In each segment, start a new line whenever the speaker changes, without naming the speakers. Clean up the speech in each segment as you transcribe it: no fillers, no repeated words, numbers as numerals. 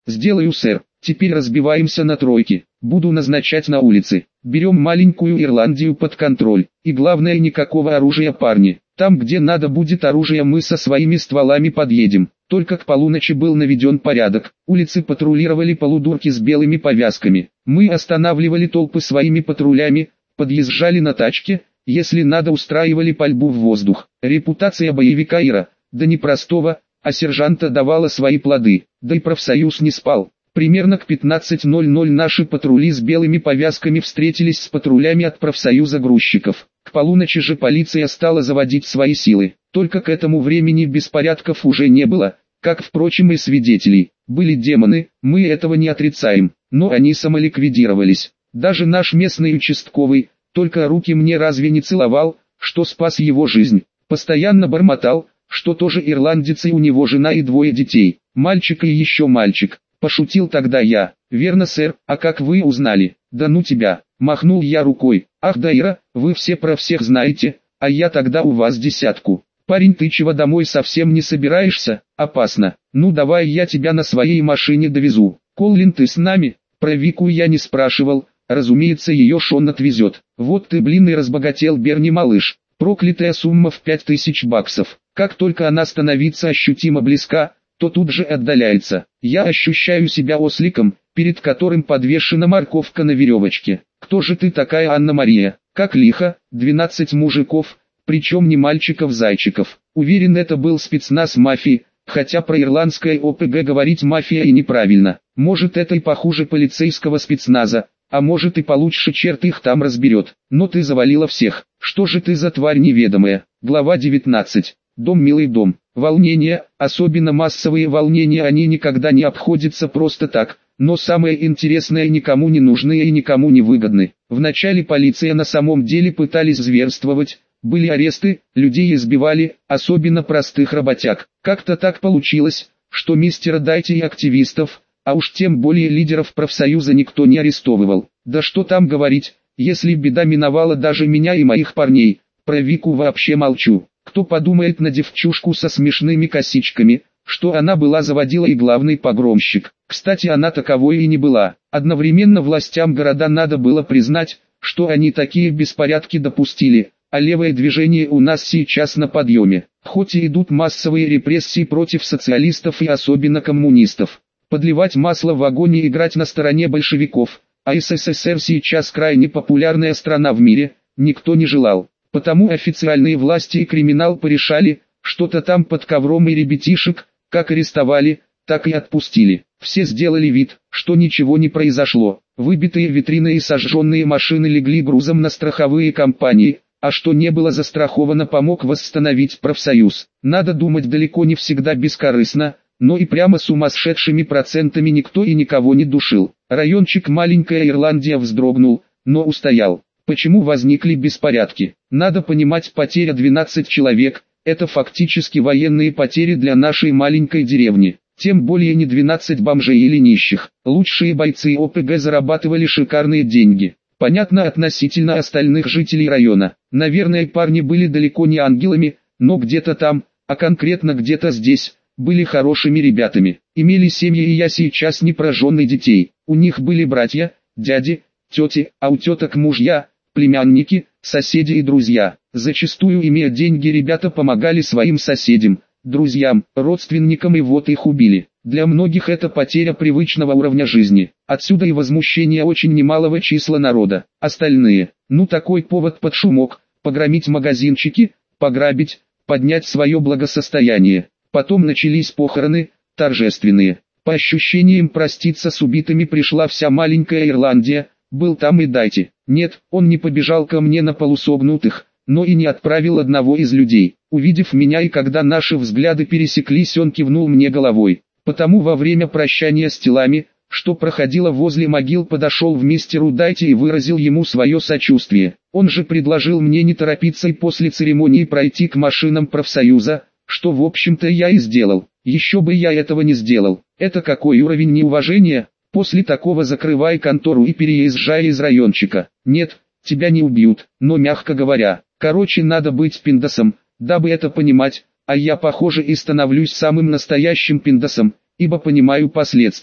Сделаю, сэр. Теперь разбиваемся на тройки. Буду назначать на улице. Берем маленькую Ирландию под контроль. И главное, никакого оружия, парни. Там, где надо будет оружие, мы со своими стволами подъедем. Только к полуночи был наведен порядок. Улицы патрулировали полудурки с белыми повязками. Мы останавливали толпы своими патрулями, подъезжали на тачке, если надо, устраивали пальбу в воздух. Репутация боевика Ира, да не простого, а сержанта, давала свои плоды. Да и профсоюз не спал. Примерно к 15:00 наши патрули с белыми повязками встретились с патрулями от профсоюза грузчиков. К полуночи же полиция стала заводить свои силы. Только к этому времени беспорядков уже не было, как, впрочем, и свидетелей. Были демоны, мы этого не отрицаем, но они самоликвидировались. Даже наш местный участковый, только руки мне разве не целовал, что спас его жизнь. Постоянно бормотал, что тоже ирландец и у него жена и 2 детей, мальчик и еще мальчик. Пошутил тогда я. Верно, сэр, а как вы узнали? Да ну тебя, махнул я рукой. Ах да, Ира, вы все про всех знаете, а я тогда у вас 10. Парень, ты чего, домой совсем не собираешься? Опасно. Ну давай я тебя на своей машине довезу. Коллин, ты с нами? Про Вику я не спрашивал, разумеется, ее Шон отвезет. Вот ты, блин, и разбогател, Берни, малыш. Проклятая сумма в $5000. Как только она становится ощутимо близка, то тут же отдаляется. Я ощущаю себя осликом, перед которым подвешена морковка на веревочке. Кто же ты такая, Анна-Мария? Как лихо, 12 мужиков, причем не мальчиков-зайчиков. Уверен, это был спецназ мафии, хотя про ирландское ОПГ говорить мафия и неправильно. Может, это и похуже полицейского спецназа, а может и получше, черт их там разберет. Но ты завалила всех. Что же ты за тварь неведомая? Глава 19. Дом, милый дом. Волнения, особенно массовые волнения, они никогда не обходятся просто так, но самое интересное, никому не нужны и никому не выгодны. Вначале полиция на самом деле пытались зверствовать, были аресты, людей избивали, особенно простых работяг. Как-то так получилось, что мистера Дайти и активистов, а уж тем более лидеров профсоюза, никто не арестовывал. Да что там говорить, если беда миновала даже меня и моих парней, про Вику вообще молчу. Кто подумает на девчушку со смешными косичками, что она была заводила и главный погромщик. Кстати, она таковой и не была. Одновременно властям города надо было признать, что они такие беспорядки допустили, а левое движение у нас сейчас на подъеме. Хоть и идут массовые репрессии против социалистов и особенно коммунистов. Подливать масло в огонь и играть на стороне большевиков, а СССР сейчас крайне популярная страна в мире, никто не желал. Потому официальные власти и криминал порешали, что-то там под ковром, и ребятишек, как арестовали, так и отпустили. Все сделали вид, что ничего не произошло. Выбитые витрины и сожженные машины легли грузом на страховые компании, а что не было застраховано, помог восстановить профсоюз. Надо думать, далеко не всегда бескорыстно, но и прямо сумасшедшими процентами никто и никого не душил. Райончик Маленькая Ирландия вздрогнул, но устоял. Почему возникли беспорядки? Надо понимать, потеря 12 человек – это фактически военные потери для нашей маленькой деревни. Тем более не 12 бомжей или нищих. Лучшие бойцы ОПГ зарабатывали шикарные деньги. Понятно, относительно остальных жителей района. Наверное, парни были далеко не ангелами, но где-то там, а конкретно где-то здесь, были хорошими ребятами. Имели семьи, и я сейчас не про жен и детей. У них были братья, дяди, тети, а у теток мужья, племянники, соседи и друзья. Зачастую, имея деньги, ребята помогали своим соседям, друзьям, родственникам, и вот их убили. Для многих это потеря привычного уровня жизни. Отсюда и возмущение очень немалого числа народа. Остальные, ну такой повод под шумок, погромить магазинчики, пограбить, поднять свое благосостояние. Потом начались похороны, торжественные. По ощущениям, проститься с убитыми пришла вся Маленькая Ирландия. Был там и Дайти. Нет, он не побежал ко мне на полусогнутых, но и не отправил одного из людей. Увидев меня, и когда наши взгляды пересеклись, он кивнул мне головой. Потому во время прощания с телами, что проходило возле могил, подошел в мистеру Дайти и выразил ему свое сочувствие. Он же предложил мне не торопиться и после церемонии пройти к машинам профсоюза, что в общем-то я и сделал. Еще бы я этого не сделал. Это какой уровень неуважения? После такого закрывай контору и переезжай из райончика. Нет, тебя не убьют, но мягко говоря. Короче, надо быть пиндосом, дабы это понимать, а я, похоже, и становлюсь самым настоящим пиндосом, ибо понимаю последствия.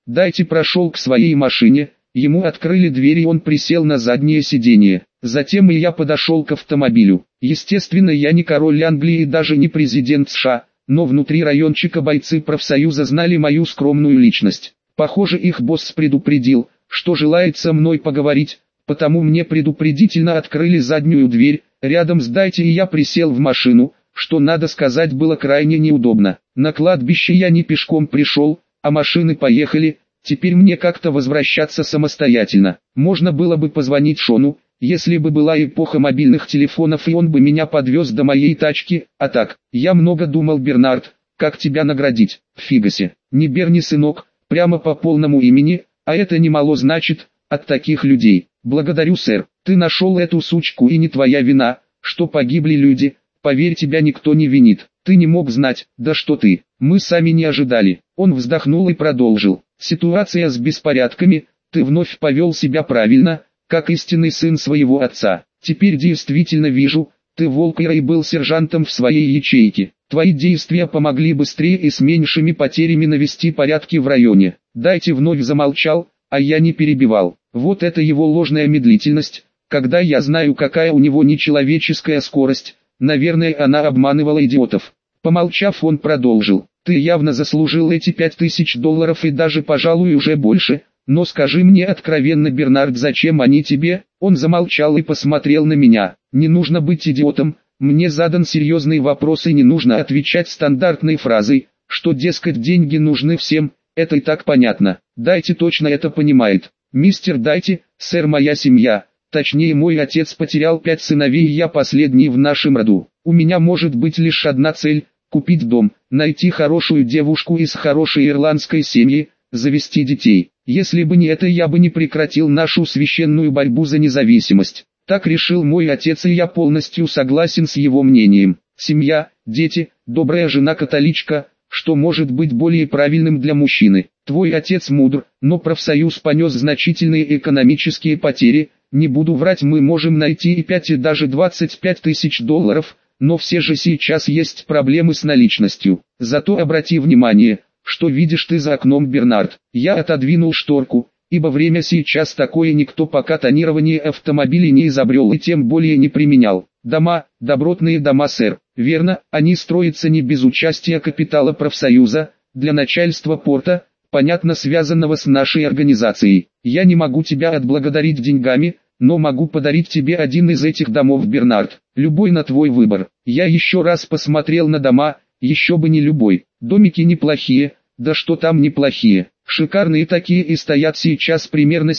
Дайте прошел к своей машине, ему открыли дверь и он присел на заднее сиденье. Затем и я подошел к автомобилю. Естественно, я не король Англии и даже не президент США, но внутри райончика бойцы профсоюза знали мою скромную личность. Похоже, их босс предупредил, что желает со мной поговорить, потому мне предупредительно открыли заднюю дверь, рядом с «Дайте» и я присел в машину, что, надо сказать, было крайне неудобно. На кладбище я не пешком пришел, а машины поехали, теперь мне как-то возвращаться самостоятельно. Можно было бы позвонить Шону, если бы была эпоха мобильных телефонов и он бы меня подвез до моей тачки, а так, я много думал, Бернард, как тебя наградить. Фигасе, не Берни, сынок, прямо по полному имени, а это немало значит, от таких людей. Благодарю, сэр, ты нашел эту сучку и не твоя вина, что погибли люди, поверь, тебя никто не винит. Ты не мог знать, да что ты, мы сами не ожидали. Он вздохнул и продолжил. Ситуация с беспорядками, ты вновь повел себя правильно, как истинный сын своего отца. Теперь действительно вижу, ты Волкер и был сержантом в своей ячейке. Твои действия помогли быстрее и с меньшими потерями навести порядки в районе. Дайте вновь замолчал, а я не перебивал. Вот это его ложная медлительность, когда я знаю, какая у него нечеловеческая скорость. Наверное, она обманывала идиотов. Помолчав, он продолжил. Ты явно заслужил эти $5000 и даже, пожалуй, уже больше. Но скажи мне откровенно, Бернард, зачем они тебе? Он замолчал и посмотрел на меня. Не нужно быть идиотом. Мне задан серьезный вопрос и не нужно отвечать стандартной фразой, что, дескать, деньги нужны всем. Это и так понятно. Дайте точно это понимает. Мистер Дайте, сэр, моя семья, точнее мой отец потерял 5 сыновей и я последний в нашем роду. У меня может быть лишь одна цель – купить дом, найти хорошую девушку из хорошей ирландской семьи, завести детей. Если бы не это, я бы не прекратил нашу священную борьбу за независимость. Так решил мой отец, и я полностью согласен с его мнением. Семья, дети, добрая жена-католичка – что может быть более правильным для мужчины? Твой отец мудр, но профсоюз понес значительные экономические потери. Не буду врать, мы можем найти и 5 и даже $25 000, но все же сейчас есть проблемы с наличностью. Зато обрати внимание, что видишь ты за окном, Бернард. Я отодвинул шторку, ибо время сейчас такое, никто пока тонирование автомобилей не изобрел и тем более не применял. Дома, добротные дома, сэр. Верно, они строятся не без участия капитала профсоюза, для начальства порта, понятно, связанного с нашей организацией. Я не могу тебя отблагодарить деньгами, но могу подарить тебе один из этих домов, Бернард. Любой на твой выбор. Я еще раз посмотрел на дома, еще бы не любой. Домики неплохие, да что там неплохие. Шикарные такие и стоят сейчас примерно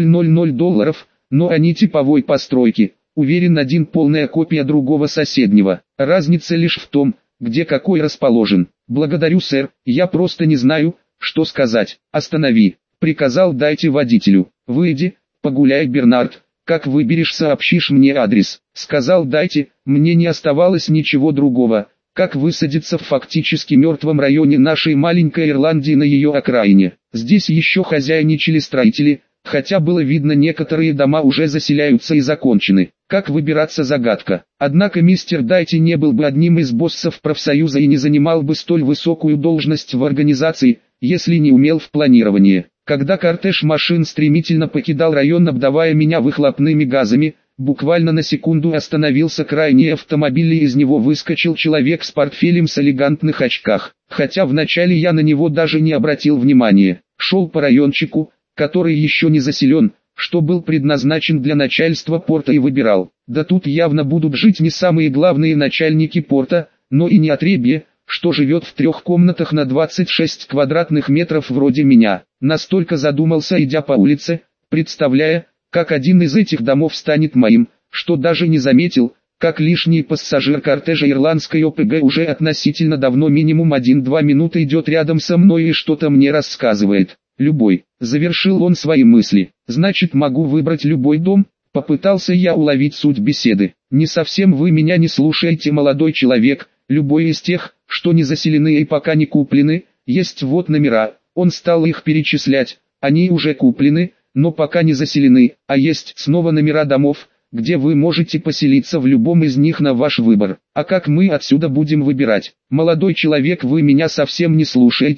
$7000, но они типовой постройки. Уверен, один полная копия другого соседнего. Разница лишь в том, где какой расположен. Благодарю, сэр, я просто не знаю, что сказать. Останови, приказал Дайте водителю. Выйди, погуляй, Бернард, как выберешь, сообщишь мне адрес. Сказал Дайте, мне не оставалось ничего другого, как высадиться в фактически мертвом районе нашей маленькой Ирландии на ее окраине. Здесь еще хозяйничали строители, хотя было видно, некоторые дома уже заселяются и закончены. Как выбираться, загадка. Однако мистер Дайте не был бы одним из боссов профсоюза и не занимал бы столь высокую должность в организации, если не умел в планировании. Когда кортеж машин стремительно покидал район, обдавая меня выхлопными газами, буквально на секунду остановился крайний автомобиль и из него выскочил человек с портфелем с элегантных очках. Хотя вначале я на него даже не обратил внимания. Шел по райончику, который еще не заселен, что был предназначен для начальства порта, и выбирал. Да тут явно будут жить не самые главные начальники порта, но и не отребье, что живет в 3 комнатах на 26 квадратных метров вроде меня. Настолько задумался, идя по улице, представляя, как один из этих домов станет моим, что даже не заметил, как лишний пассажир кортежа ирландской ОПГ уже относительно давно, минимум 1-2 минуты, идет рядом со мной и что-то мне рассказывает. Любой. Завершил он свои мысли. Значит, могу выбрать любой дом? Попытался я уловить суть беседы. Не совсем, вы меня не слушаете, молодой человек. Любой из тех, что не заселены и пока не куплены, есть вот номера. Он стал их перечислять. Они уже куплены, но пока не заселены, а есть снова номера домов, где вы можете поселиться в любом из них на ваш выбор. А как мы отсюда будем выбирать? Молодой человек, вы меня совсем не слушаете.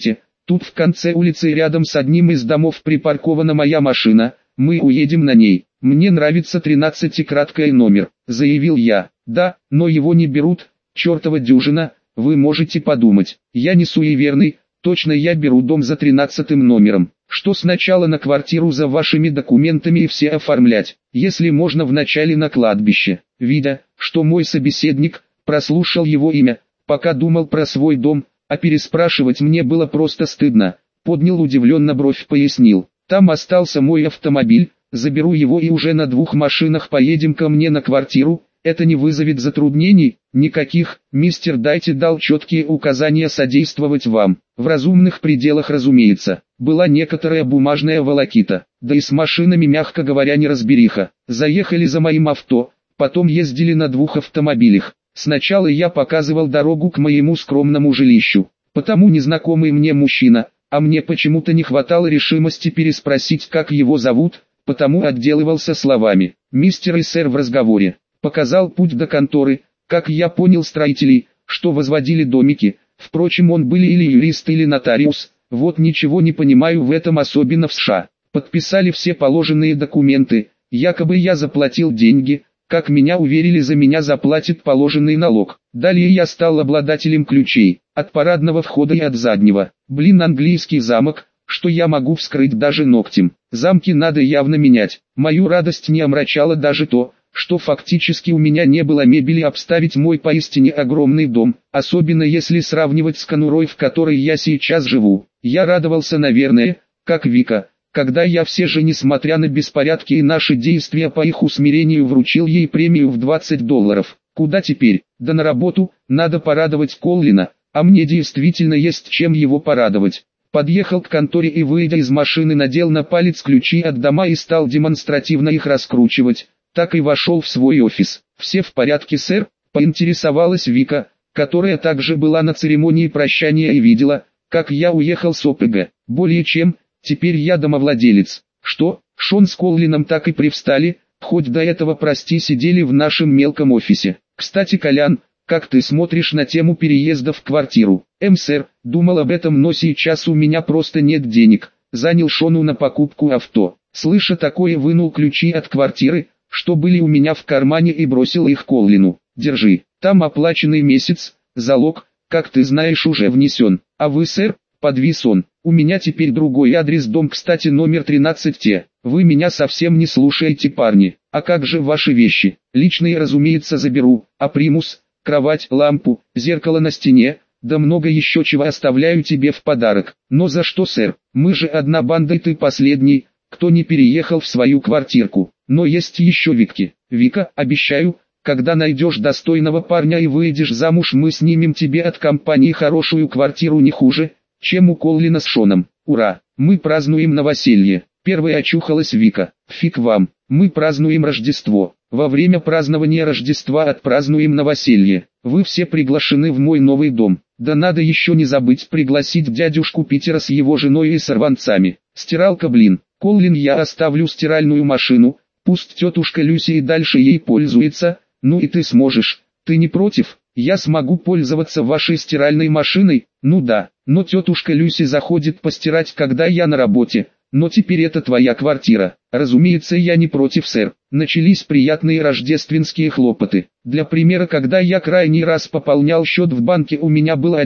Тут в конце улицы рядом с одним из домов припаркована моя машина, мы уедем на ней. Мне нравится 13-краткий номер, заявил я. Да, но его не берут, чертова дюжина, вы можете подумать. Я не суеверный, точно я беру дом за 13 номером. Что сначала на квартиру за вашими документами и все оформлять, если можно вначале на кладбище. Видя, что мой собеседник прослушал его имя, пока думал про свой дом, а переспрашивать мне было просто стыдно, поднял удивленно бровь, пояснил. Там остался мой автомобиль, заберу его и уже на 2 машинах поедем ко мне на квартиру. Это не вызовет затруднений? Никаких. Мистер Дайти дал четкие указания содействовать вам. В разумных пределах, разумеется. Была некоторая бумажная волокита, да и с машинами, мягко говоря, неразбериха. Заехали за моим авто, потом ездили на 2 автомобилях. Сначала я показывал дорогу к моему скромному жилищу, потому незнакомый мне мужчина, а мне почему-то не хватало решимости переспросить, как его зовут, потому отделывался словами «мистер и сэр» в разговоре. Показал путь до конторы, как я понял, строителей, что возводили домики. Впрочем, он были или юрист, или нотариус. Вот ничего не понимаю в этом, особенно в США. Подписали все положенные документы, якобы я заплатил деньги, как меня уверили, за меня заплатит положенный налог. Далее я стал обладателем ключей, от парадного входа и от заднего. Блин, английский замок, что я могу вскрыть даже ногтем. Замки надо явно менять. Мою радость не омрачало даже то, что фактически у меня не было мебели обставить мой поистине огромный дом, особенно если сравнивать с конурой, в которой я сейчас живу. Я радовался, наверное, как Вика, когда я все же, несмотря на беспорядки и наши действия по их усмирению, вручил ей премию в $20. Куда теперь? Да на работу, надо порадовать Коллина, а мне действительно есть чем его порадовать. Подъехал к конторе и, выйдя из машины, надел на палец ключи от дома и стал демонстративно их раскручивать. Так и вошел в свой офис. «Все в порядке, сэр?» – поинтересовалась Вика, которая также была на церемонии прощания и видела, как я уехал с ОПГ. «Более чем, теперь я домовладелец». «Что?» Шон с Коллином так и привстали, хоть до этого, прости, сидели в нашем мелком офисе. «Кстати, Колян, как ты смотришь на тему переезда в квартиру?» «Сэр, думал об этом, но сейчас у меня просто нет денег», – занял Шону на покупку авто. Слыша такое, вынул ключи от квартиры, что были у меня в кармане, и бросил их Коллину. «Держи, там оплаченный месяц, залог, как ты знаешь, уже внесен. А вы, сэр?» – подвис он. «У меня теперь другой адрес, дом, кстати, номер 13Т. Вы меня совсем не слушаете, парни. А как же ваши вещи? Личные, разумеется, заберу. А примус, кровать, лампу, зеркало на стене, да много еще чего оставляю тебе в подарок». «Но за что, сэр? Мы же одна банда, и ты последний, кто не переехал в свою квартирку. Но есть еще Викки. Вика, обещаю, когда найдешь достойного парня и выйдешь замуж, мы снимем тебе от компании хорошую квартиру не хуже, чем у Коллина с Шоном. Ура! Мы празднуем новоселье». Первой очухалась Вика. «Фиг вам, мы празднуем Рождество. Во время празднования Рождества отпразднуем новоселье. Вы все приглашены в мой новый дом. Да надо еще не забыть пригласить дядюшку Питера с его женой и сорванцами. Стиралка, блин. Коллин, я оставлю стиральную машину. Пусть тетушка Люси и дальше ей пользуется, ну и ты сможешь. Ты не против? Я смогу пользоваться вашей стиральной машиной? Ну да, но тетушка Люси заходит постирать, когда я на работе. Но теперь это твоя квартира. Разумеется, я не против, сэр. Начались приятные рождественские хлопоты. Для примера, когда я крайний раз пополнял счет в банке, у меня было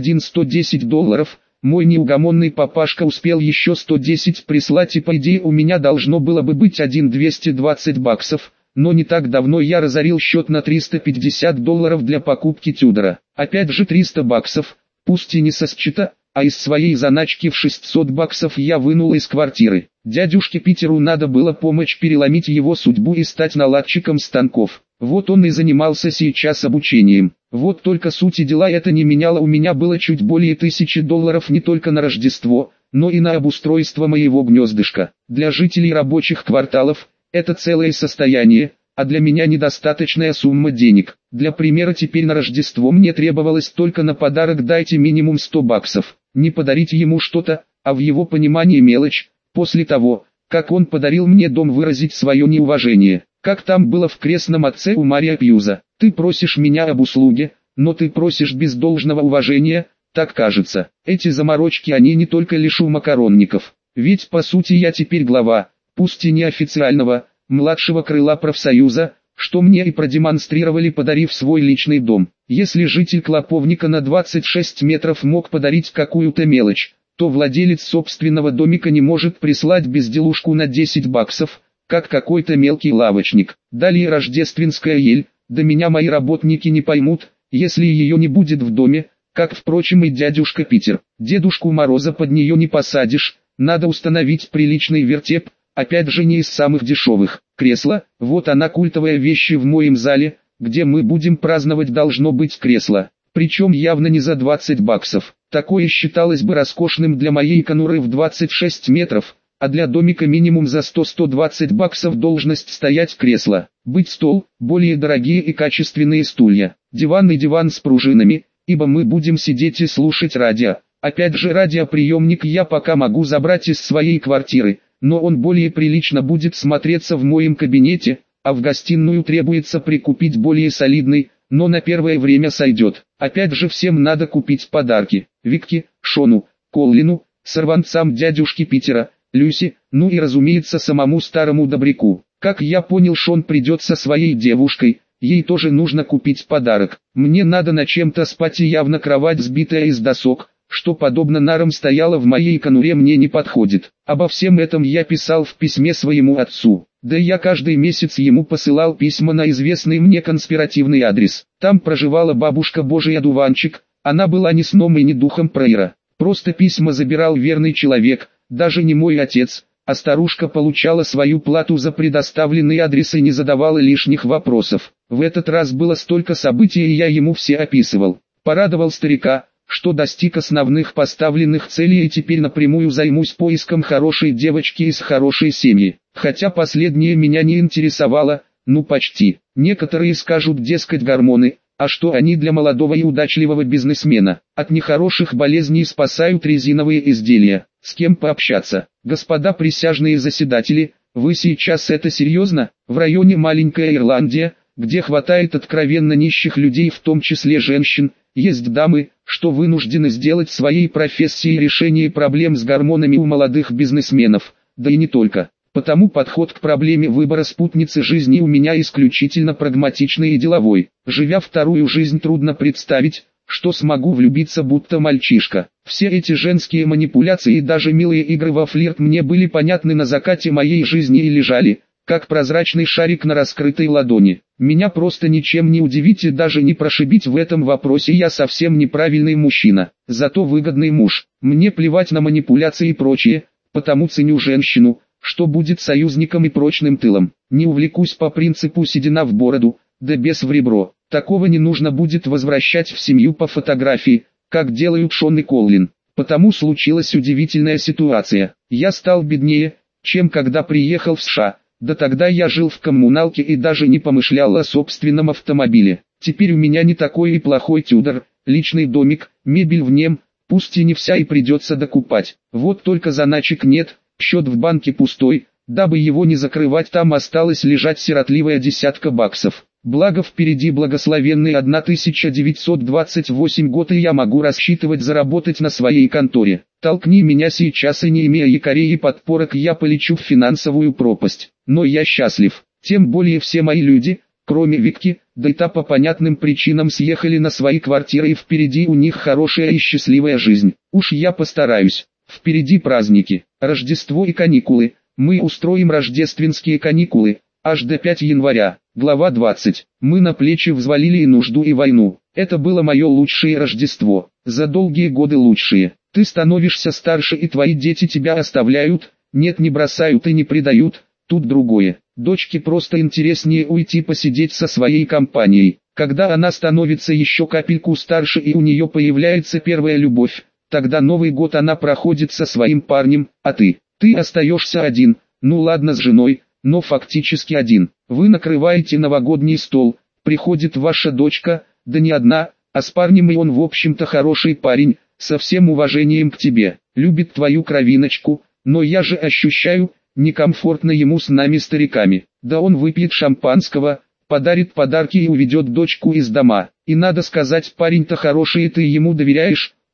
$110. Мой неугомонный папашка успел еще 110 прислать, и по идее у меня должно было бы быть $220, но не так давно я разорил счет на $350 для покупки Тюдора. Опять же $300, пусть и не со счета, а из своей заначки в $600 я вынул из квартиры. Дядюшке Питеру надо было помочь переломить его судьбу и стать наладчиком станков. Вот он и занимался сейчас обучением. Вот только сути дела это не меняло, у меня было чуть более $1000 не только на Рождество, но и на обустройство моего гнездышка. Для жителей рабочих кварталов это целое состояние, а для меня недостаточная сумма денег. Для примера, теперь на Рождество мне требовалось только на подарок дайте минимум $100. Не подарить ему что-то, а в его понимании мелочь, после того, как он подарил мне дом, выразить свое неуважение. Как там было в «Крестном отце» у Мария Пьюза: «Ты просишь меня об услуге, но ты просишь без должного уважения», так кажется. Эти заморочки они не только лишу макаронников. Ведь по сути я теперь глава, пусть и неофициального, младшего крыла профсоюза, что мне и продемонстрировали, подарив свой личный дом. Если житель Клоповника на 26 метров мог подарить какую-то мелочь, то владелец собственного домика не может прислать безделушку на 10 баксов, как какой-то мелкий лавочник. Далее рождественская ель, да меня мои работники не поймут, если ее не будет в доме, как впрочем и дядюшка Питер. Дедушку Мороза под нее не посадишь, надо установить приличный вертеп, опять же не из самых дешевых. Кресло, вот она культовая вещь в моем зале, где мы будем праздновать, должно быть кресло. Причем явно не за 20 баксов. Такое считалось бы роскошным для моей конуры в 26 метров, а для домика минимум за 100-120 баксов должность стоять кресло. Быть стол, более дорогие и качественные стулья, диван и диван с пружинами, ибо мы будем сидеть и слушать радио. Опять же радиоприемник я пока могу забрать из своей квартиры, но он более прилично будет смотреться в моем кабинете, а в гостиную требуется прикупить более солидный, но на первое время сойдет. Опять же всем надо купить подарки. Викке, Шону, Коллину, сорванцам дядюшки Питера, Люси, ну и разумеется самому старому добряку. Как я понял, Шон придет со своей девушкой, ей тоже нужно купить подарок. Мне надо на чем-то спать, и явно кровать, сбитая из досок, что подобно нарам стояла в моей конуре, мне не подходит. Обо всем этом я писал в письме своему отцу. Да я каждый месяц ему посылал письма на известный мне конспиративный адрес. Там проживала бабушка Божий одуванчик, она была ни сном и ни духом прайера. Просто письма забирал верный человек, даже не мой отец, а старушка получала свою плату за предоставленный адрес и не задавала лишних вопросов. В этот раз было столько событий, и я ему все описывал. Порадовал старика, что достиг основных поставленных целей, и теперь напрямую займусь поиском хорошей девочки из хорошей семьи. Хотя последнее меня не интересовало, ну почти. Некоторые скажут, дескать, гормоны, а что они для молодого и удачливого бизнесмена? От нехороших болезней спасают резиновые изделия. С кем пообщаться? Господа присяжные заседатели, вы сейчас это серьезно? В районе маленькая Ирландия, где хватает откровенно нищих людей, в том числе женщин, есть дамы, что вынуждены сделать своей профессией решение проблем с гормонами у молодых бизнесменов, да и не только. Потому подход к проблеме выбора спутницы жизни у меня исключительно прагматичный и деловой. Живя вторую жизнь, трудно представить, что смогу влюбиться будто мальчишка. Все эти женские манипуляции и даже милые игры во флирт мне были понятны на закате моей жизни и лежали, как прозрачный шарик на раскрытой ладони. Меня просто ничем не удивить и даже не прошибить в этом вопросе, я совсем неправильный мужчина, зато выгодный муж. Мне плевать на манипуляции и прочее, потому ценю женщину, что будет союзником и прочным тылом. Не увлекусь по принципу седина в бороду, да без в ребро. Такого не нужно будет возвращать в семью по фотографии, как делают Шон и Коллин. Потому случилась удивительная ситуация. Я стал беднее, чем когда приехал в США. Да тогда я жил в коммуналке и даже не помышлял о собственном автомобиле. Теперь у меня не такой и плохой Тюдор, личный домик, мебель в нем, пусть и не вся, и придется докупать. Вот только заначек нет, счет в банке пустой, дабы его не закрывать, там осталось лежать сиротливая десятка баксов. Благо впереди благословенный 1928 год, и я могу рассчитывать заработать на своей конторе. Толкни меня сейчас, и не имея якорей и подпорок, я полечу в финансовую пропасть. Но я счастлив, тем более все мои люди, кроме Викки, да и та по понятным причинам съехали на свои квартиры, и впереди у них хорошая и счастливая жизнь. Уж я постараюсь. Впереди праздники, Рождество и каникулы. Мы устроим рождественские каникулы, аж до 5 января. Глава 20. Мы на плечи взвалили и нужду, и войну. Это было мое лучшее Рождество. За долгие годы лучшие. Ты становишься старше, и твои дети тебя оставляют. Нет, не бросают и не предают. Тут другое. Дочке просто интереснее уйти посидеть со своей компанией. Когда она становится еще капельку старше и у нее появляется первая любовь, тогда Новый год она проходит со своим парнем, а ты остаешься один. Ну ладно, с женой, но фактически один. Вы накрываете новогодний стол, приходит ваша дочка, да не одна, а с парнем, и он в общем-то хороший парень, со всем уважением к тебе, любит твою кровиночку, но я же ощущаю, некомфортно ему с нами стариками. Да он выпьет шампанского, подарит подарки и уведет дочку из дома. И надо сказать, парень-то хороший, и ты ему доверяешь,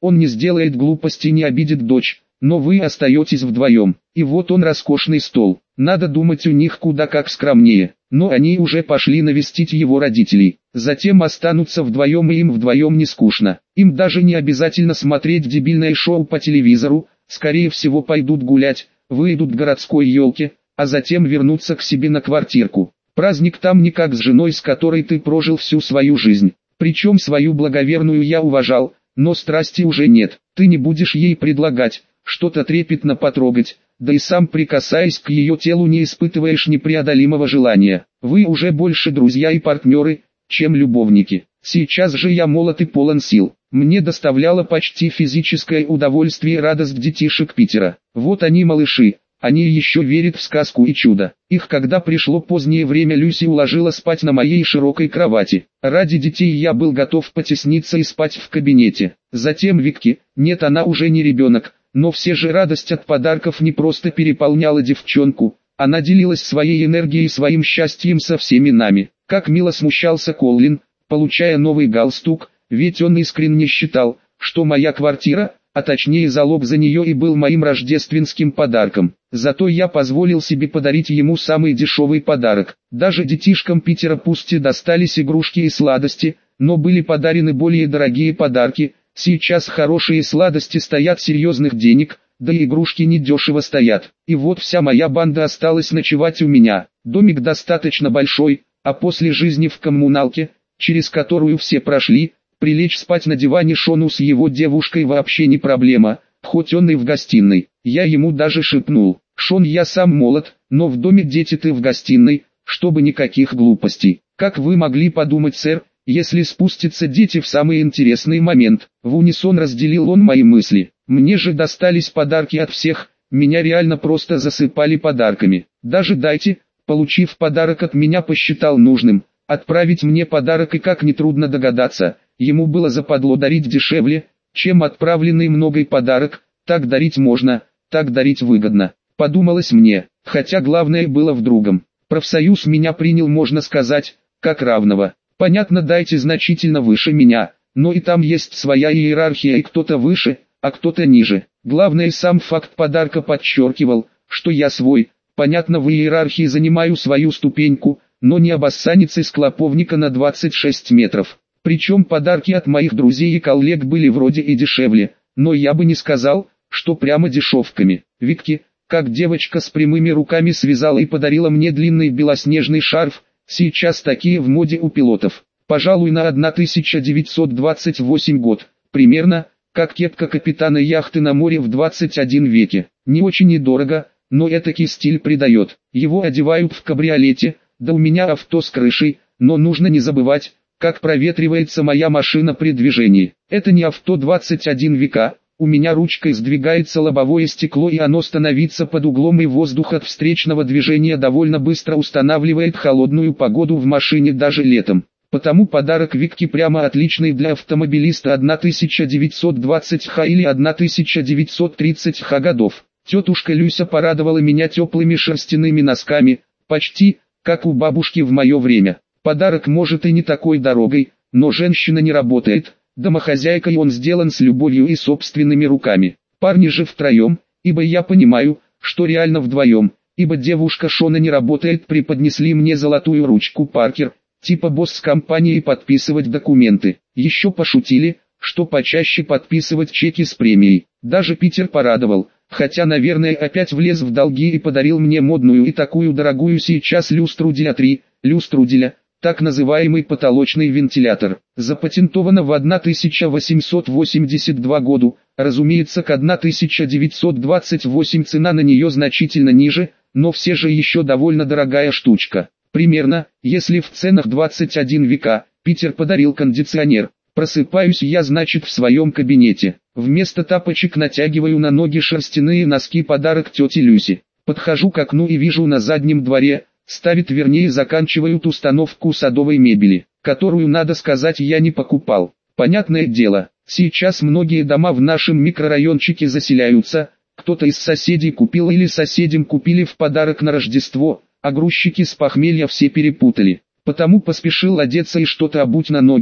Он не сделает глупости, не обидит дочь, но вы остаетесь вдвоем. И вот он, роскошный стол. Надо думать, у них куда как скромнее. Но они уже пошли навестить его родителей. Затем останутся вдвоем, и им вдвоем не скучно. Им даже не обязательно смотреть дебильное шоу по телевизору. Скорее всего пойдут гулять, выйдут к городской елке, а затем вернутся к себе на квартирку. Праздник там не как с женой, с которой ты прожил всю свою жизнь. Причем свою благоверную я уважал, но страсти уже нет. Ты не будешь ей предлагать что-то трепетно потрогать, да и сам, прикасаясь к ее телу, не испытываешь непреодолимого желания. Вы уже больше друзья и партнеры, чем любовники. Сейчас же я молод и полон сил. Мне доставляло почти физическое удовольствие и радость детишек Питера. Вот они, малыши, они еще верят в сказку и чудо. Их, когда пришло позднее время, Люси уложила спать на моей широкой кровати. Ради детей я был готов потесниться и спать в кабинете. Затем Викки, нет, она уже не ребенок, но все же радость от подарков не просто переполняла девчонку, она делилась своей энергией и своим счастьем со всеми нами. Как мило смущался Коллин, получая новый галстук, ведь он искренне считал, что моя квартира, а точнее залог за нее, и был моим рождественским подарком. Зато я позволил себе подарить ему самый дешевый подарок. Даже детишкам Питера пусть и достались игрушки и сладости, но были подарены более дорогие подарки. Сейчас хорошие сладости стоят серьезных денег, да и игрушки недешево стоят. И вот вся моя банда осталась ночевать у меня. Домик достаточно большой, а после жизни в коммуналке, через которую все прошли, прилечь спать на диване Шону с его девушкой вообще не проблема, хоть он и в гостиной. Я ему даже шепнул: «Шон, я сам молод, но в доме дети, ты в гостиной, чтобы никаких глупостей». «Как вы могли подумать, сэр, если спустятся дети в самый интересный момент?» В унисон разделил он мои мысли. Мне же достались подарки от всех, меня реально просто засыпали подарками. Даже Дайте, получив подарок от меня, посчитал нужным отправить мне подарок, и, как нетрудно догадаться, ему было западло дарить дешевле, чем отправленный многой подарок. Так дарить можно, так дарить выгодно. Подумалось мне, хотя главное было в другом. Профсоюз меня принял, можно сказать, как равного. Понятно, Дайте значительно выше меня, но и там есть своя иерархия, и кто-то выше, а кто-то ниже. Главное, сам факт подарка подчеркивал, что я свой. Понятно, в иерархии занимаю свою ступеньку, но не обоссанец из клоповника на 26 метров. Причем подарки от моих друзей и коллег были вроде и дешевле, но я бы не сказал, что прямо дешевками. Викки, как девочка с прямыми руками, связала и подарила мне длинный белоснежный шарф, сейчас такие в моде у пилотов. Пожалуй, на 1928 год, примерно, как кепка капитана яхты на море в 21 веке. Не очень недорого, но этакий стиль придает. Его одевают в кабриолете, да у меня авто с крышей, но нужно не забывать, как проветривается моя машина при движении. Это не авто 21 века, у меня ручкой сдвигается лобовое стекло, и оно становится под углом, и воздух от встречного движения довольно быстро устанавливает холодную погоду в машине даже летом. Потому подарок Викки прямо отличный для автомобилиста 1920 или 1930 годов. Тетушка Люся порадовала меня теплыми шерстяными носками, почти как у бабушки в мое время. Подарок может и не такой дорогой, но женщина не работает, домохозяйкой он сделан с любовью и собственными руками. Парни же втроем, ибо я понимаю, что реально вдвоем, ибо девушка Шона не работает, преподнесли мне золотую ручку Паркер, типа босс компании, подписывать документы. Еще пошутили, что почаще подписывать чеки с премией. Даже Питер порадовал, хотя, наверное, опять влез в долги и подарил мне модную и такую дорогую сейчас люструделя 3, люструделя, так называемый потолочный вентилятор. Запатентовано в 1882 году, разумеется, к 1928 цена на нее значительно ниже, но все же еще довольно дорогая штучка. Примерно, если в ценах 21 века, Питер подарил кондиционер. Просыпаюсь я, значит, в своем кабинете. Вместо тапочек натягиваю на ноги шерстяные носки, подарок тете Люси. Подхожу к окну и вижу, на заднем дворе заканчивают установку садовой мебели, которую, надо сказать, я не покупал. Понятное дело, сейчас многие дома в нашем микрорайончике заселяются, кто-то из соседей купил или соседям купили в подарок на Рождество, а грузчики с похмелья все перепутали. Потому поспешил одеться и что-то обуть на ноги,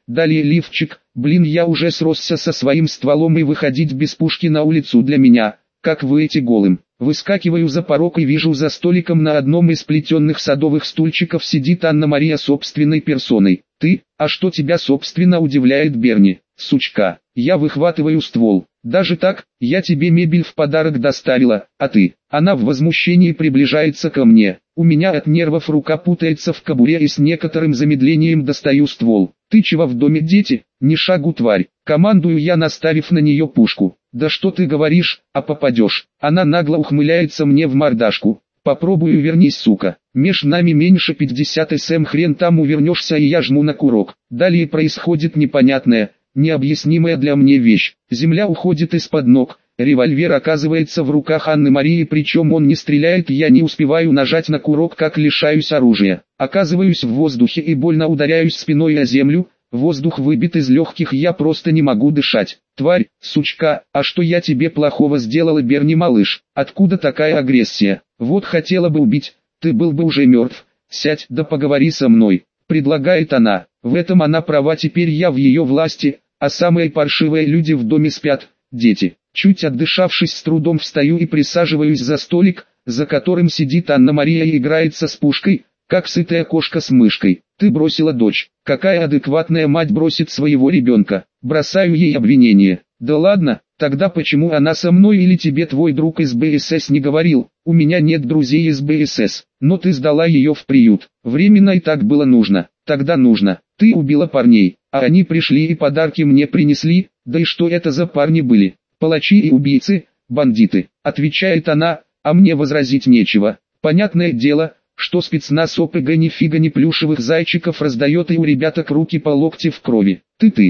Далее лифчик, блин, я уже сросся со своим стволом, и выходить без пушки на улицу для меня, как вы эти голым. Выскакиваю за порог и вижу, за столиком на одном из плетенных садовых стульчиков сидит Анна-Мария собственной персоной. Ты, а что тебя собственно удивляет, Берни, сучка? Я выхватываю ствол. Даже так, я тебе мебель в подарок доставила, а ты? Она в возмущении приближается ко мне. У меня от нервов рука путается в кобуре, и с некоторым замедлением достаю ствол. Ты чего в доме, дети? Ни шагу, тварь. Командую я, наставив на нее пушку. Да что ты говоришь, а попадешь? Она нагло ухмыляется мне в мордашку. Попробую, вернись, сука. Меж нами меньше 50 см, хрен там увернешься, и я жму на курок. Далее происходит непонятное, необъяснимая для мне вещь. Земля уходит из-под ног. Револьвер оказывается в руках Анны-Марии, причем он не стреляет, я не успеваю нажать на курок, как лишаюсь оружия. Оказываюсь в воздухе и больно ударяюсь спиной о землю. Воздух выбит из легких, я просто не могу дышать. Тварь, сучка, а что я тебе плохого сделала, Берни, малыш? Откуда такая агрессия? Вот хотела бы убить, ты был бы уже мертв. Сядь, да поговори со мной, предлагает она. В этом она права, теперь я в ее власти, а самые паршивые люди в доме спят, дети. Чуть отдышавшись, с трудом встаю и присаживаюсь за столик, за которым сидит Анна-Мария и играется с пушкой, как сытая кошка с мышкой. Ты бросила дочь. Какая адекватная мать бросит своего ребенка? Бросаю ей обвинение. Да ладно, тогда почему она со мной, или тебе твой друг из БСС не говорил? У меня нет друзей из БСС, но ты сдала ее в приют. Временно и так было нужно. Тогда нужно. Ты убила парней, а они пришли и подарки мне принесли. Да и что это за парни были? Палачи и убийцы, бандиты, отвечает она, а мне возразить нечего. Понятное дело, что спецназ ОПГ нифига не плюшевых зайчиков раздает, и у ребяток руки по локти в крови.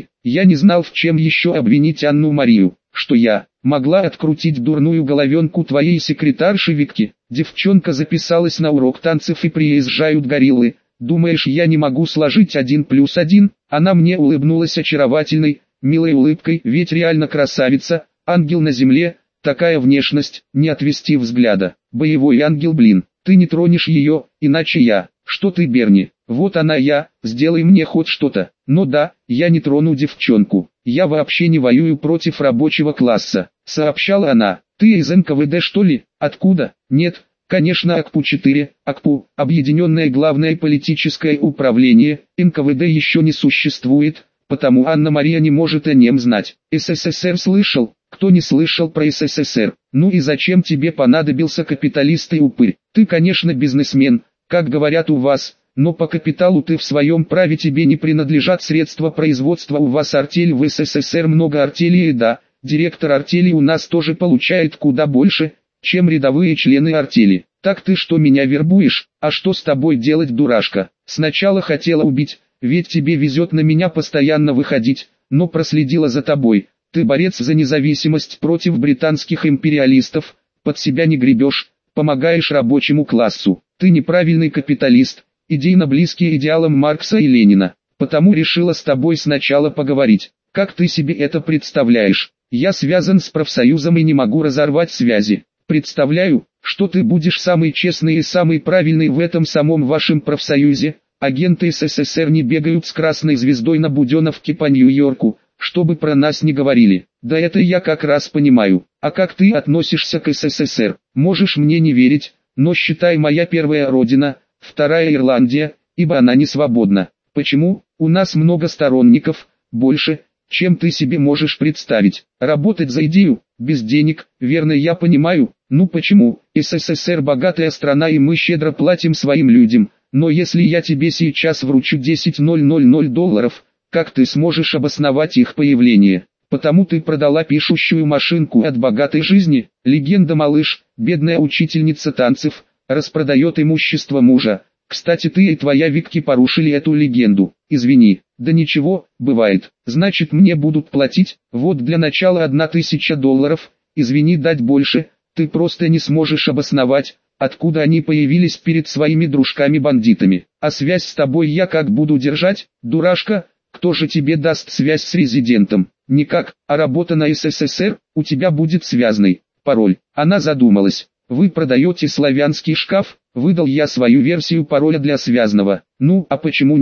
Я не знал, в чем еще обвинить Анну-Марию, что я могла открутить дурную головенку твоей секретарши Викки. Девчонка записалась на урок танцев и приезжают гориллы. Думаешь, я не могу сложить 1+1? Она мне улыбнулась очаровательной, милой улыбкой, ведь реально красавица, ангел на земле, такая внешность, не отвести взгляда. Боевой ангел, блин. Ты не тронешь ее, иначе я. Что ты, Берни? Вот она я, сделай мне хоть что-то. Но да, я не трону девчонку. Я вообще не воюю против рабочего класса, сообщала она. Ты из НКВД, что ли? Откуда? Нет, конечно, АКПУ-4, АКПУ, Объединенное Главное Политическое Управление. НКВД еще не существует, потому Анна-Мария не может о нем знать. СССР слышал? Кто не слышал про СССР? Ну и зачем тебе понадобился капиталист и упырь? Ты, конечно, бизнесмен, как говорят у вас, но по капиталу ты в своем праве, тебе не принадлежат средства производства, у вас артель, в СССР много артелей, и да, директор артели у нас тоже получает куда больше, чем рядовые члены артели. Так ты что, меня вербуешь? А что с тобой делать, дурашка? Сначала хотела убить, ведь тебе везет на меня постоянно выходить, но проследила за тобой. Ты борец за независимость против британских империалистов, под себя не гребешь, помогаешь рабочему классу. Ты неправильный капиталист, идейно близкий идеалам Маркса и Ленина. Потому решила с тобой сначала поговорить. Как ты себе это представляешь? Я связан с профсоюзом и не могу разорвать связи. Представляю, что ты будешь самый честный и самый правильный в этом самом вашем профсоюзе. Агенты СССР не бегают с красной звездой на буденовке по Нью-Йорку, чтобы про нас не говорили. Да это я как раз понимаю. А как ты относишься к СССР? Можешь мне не верить, но считай, моя первая родина, вторая Ирландия, ибо она не свободна. Почему? У нас много сторонников, больше, чем ты себе можешь представить. Работать за идею, без денег, верно я понимаю. Ну почему? СССР богатая страна, и мы щедро платим своим людям. Но если я тебе сейчас вручу 10 000 долларов, как ты сможешь обосновать их появление? Потому ты продала пишущую машинку от богатой жизни. Легенда, малыш, бедная учительница танцев, распродает имущество мужа. Кстати, ты и твоя Викки порушили эту легенду. Извини. Да ничего, бывает. Значит, мне будут платить, вот для начала $1000. Извини, дать больше, ты просто не сможешь обосновать, откуда они появились перед своими дружками-бандитами. А связь с тобой я как буду держать, дурашка? Кто же тебе даст связь с резидентом? Никак, а работа на СССР, у тебя будет связный пароль. Она задумалась. Вы продаете славянский шкаф? Выдал я свою версию пароля для связного. Ну, а почему нет?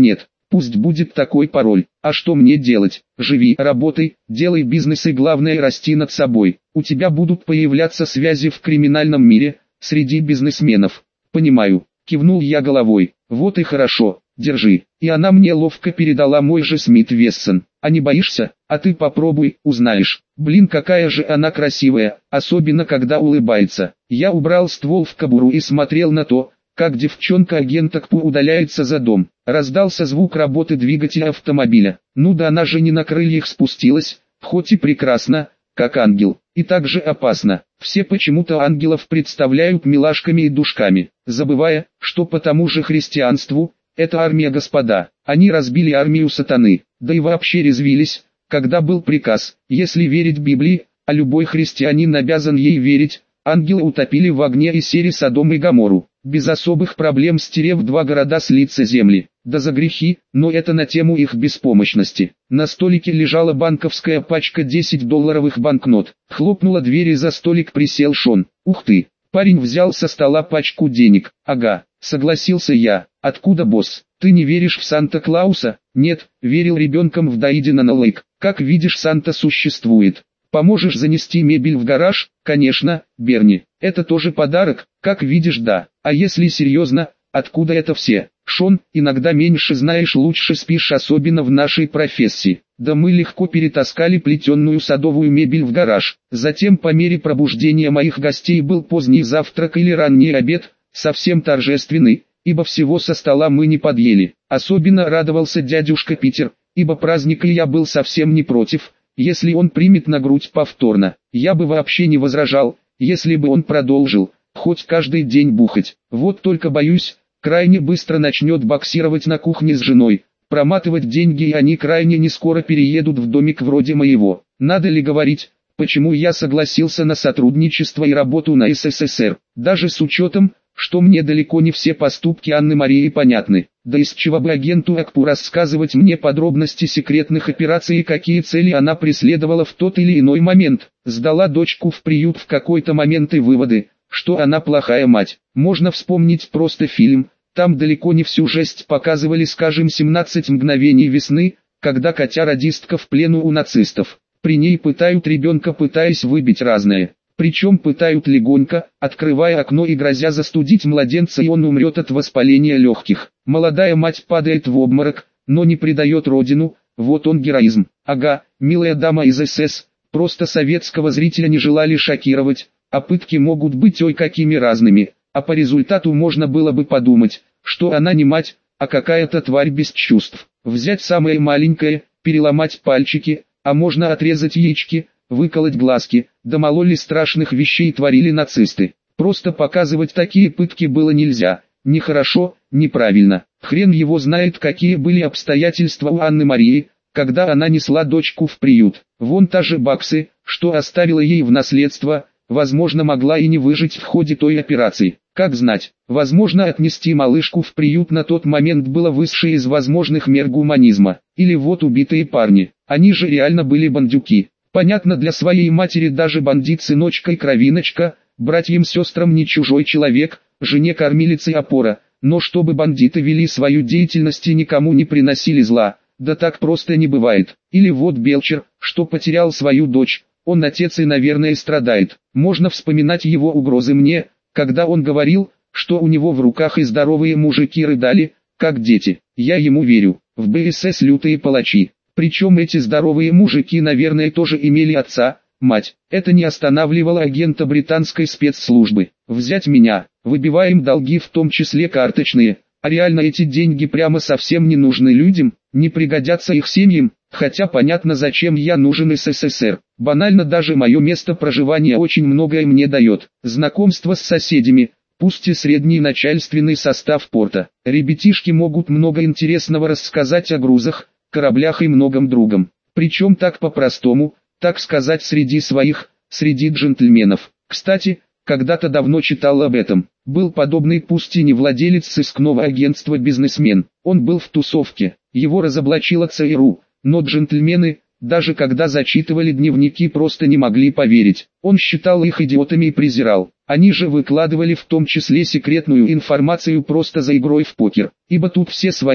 Пусть будет такой пароль. А что мне делать? Живи, работай, делай бизнес и главное расти над собой. У тебя будут появляться связи в криминальном мире, среди бизнесменов. Понимаю. Кивнул я головой. Вот и хорошо. Держи. И она мне ловко передала мой же Смит Вессон. А не боишься? А ты попробуй, узнаешь. Блин, какая же она красивая, особенно когда улыбается. Я убрал ствол в кобуру и смотрел на то, как девчонка-агента КПУ удаляется за дом. Раздался звук работы двигателя автомобиля. Ну да, она же не на крыльях спустилась, хоть и прекрасно, как ангел, и также опасно. Все почему-то ангелов представляют милашками и душками, забывая, что по тому же христианству, это армия, господа. Они разбили армию сатаны, да и вообще резвились, когда был приказ. Если верить Библии, а любой христианин обязан ей верить, ангелы утопили в огне и сери Содом и Гоморру, без особых проблем стерев 2 города с лица земли. Да за грехи, но это на тему их беспомощности. На столике лежала банковская пачка 10-долларовых банкнот. Хлопнула дверь и за столик присел Шон. Ух ты! Парень взял со стола пачку денег. Ага, согласился я. Откуда, босс? Ты не веришь в Санта-Клауса? Нет, верил ребенком в Дайдена Лейк. Как видишь, Санта существует. Поможешь занести мебель в гараж? Конечно, Берни. Это тоже подарок? Как видишь, да. А если серьезно, откуда это все? Шон, иногда меньше знаешь, лучше спишь, особенно в нашей профессии. Да мы легко перетаскали плетеную садовую мебель в гараж. Затем по мере пробуждения моих гостей был поздний завтрак или ранний обед, совсем торжественный, ибо всего со стола мы не подъели. Особенно радовался дядюшка Питер, ибо праздника я был совсем не против, если он примет на грудь повторно. Я бы вообще не возражал, если бы он продолжил, хоть каждый день бухать. Вот только боюсь, крайне быстро начнет боксировать на кухне с женой, проматывать деньги, и они крайне не скоро переедут в домик вроде моего. Надо ли говорить, почему я согласился на сотрудничество и работу на СССР, даже с учетом, что мне далеко не все поступки Анны Марии понятны. Да из чего бы агенту АКПУ рассказывать мне подробности секретных операций и какие цели она преследовала в тот или иной момент. Сдала дочку в приют в какой-то момент, и выводы, что она плохая мать. Можно вспомнить просто фильм, там далеко не всю жесть показывали, скажем, 17 мгновений весны, когда котя-радистка в плену у нацистов. При ней пытают ребенка, пытаясь выбить разное. Причем пытают легонько, открывая окно и грозя застудить младенца, и он умрет от воспаления легких. Молодая мать падает в обморок, но не предает родину, вот он героизм. Ага, милая дама из СС, просто советского зрителя не желали шокировать, а пытки могут быть ой какими разными, а по результату можно было бы подумать, что она не мать, а какая-то тварь без чувств. Взять самое маленькое, переломать пальчики, а можно отрезать яички, выколоть глазки, да мало ли страшных вещей творили нацисты. Просто показывать такие пытки было нельзя, нехорошо, неправильно. Хрен его знает, какие были обстоятельства у Анны Марии, когда она несла дочку в приют. Вон та же Баксы, что оставила ей в наследство, возможно, могла и не выжить в ходе той операции. Как знать, возможно, отнести малышку в приют на тот момент было высшее из возможных мер гуманизма. Или вот убитые парни, они же реально были бандюки. Понятно, для своей матери даже бандит-сыночка и кровиночка, братьям-сестрам не чужой человек, жене кормилица и опора, но чтобы бандиты вели свою деятельность и никому не приносили зла, да так просто не бывает. Или вот Белчер, что потерял свою дочь, он отец и, наверное, страдает. Можно вспоминать его угрозы мне, когда он говорил, что у него в руках и здоровые мужики рыдали, как дети. Я ему верю, в БСС лютые палачи. Причем эти здоровые мужики, наверное, тоже имели отца, мать. Это не останавливало агента британской спецслужбы. Взять меня, выбиваем долги, в том числе карточные, а реально эти деньги прямо совсем не нужны людям, не пригодятся их семьям, хотя понятно, зачем я нужен СССР. Банально, даже мое место проживания очень многое мне дает. Знакомство с соседями, пусть и средний начальственный состав порта. Ребятишки могут много интересного рассказать о грузах, кораблях и многом другом. Причем так по-простому, так сказать, среди своих, среди джентльменов. Кстати, когда-то давно читал об этом. Был подобный, пусть и не владелец сыскного агентства, бизнесмен. Он был в тусовке, его разоблачила ЦРУ, но джентльмены, даже когда зачитывали дневники, просто не могли поверить. Он считал их идиотами и презирал. Они же выкладывали в том числе секретную информацию просто за игрой в покер, ибо тут все свои.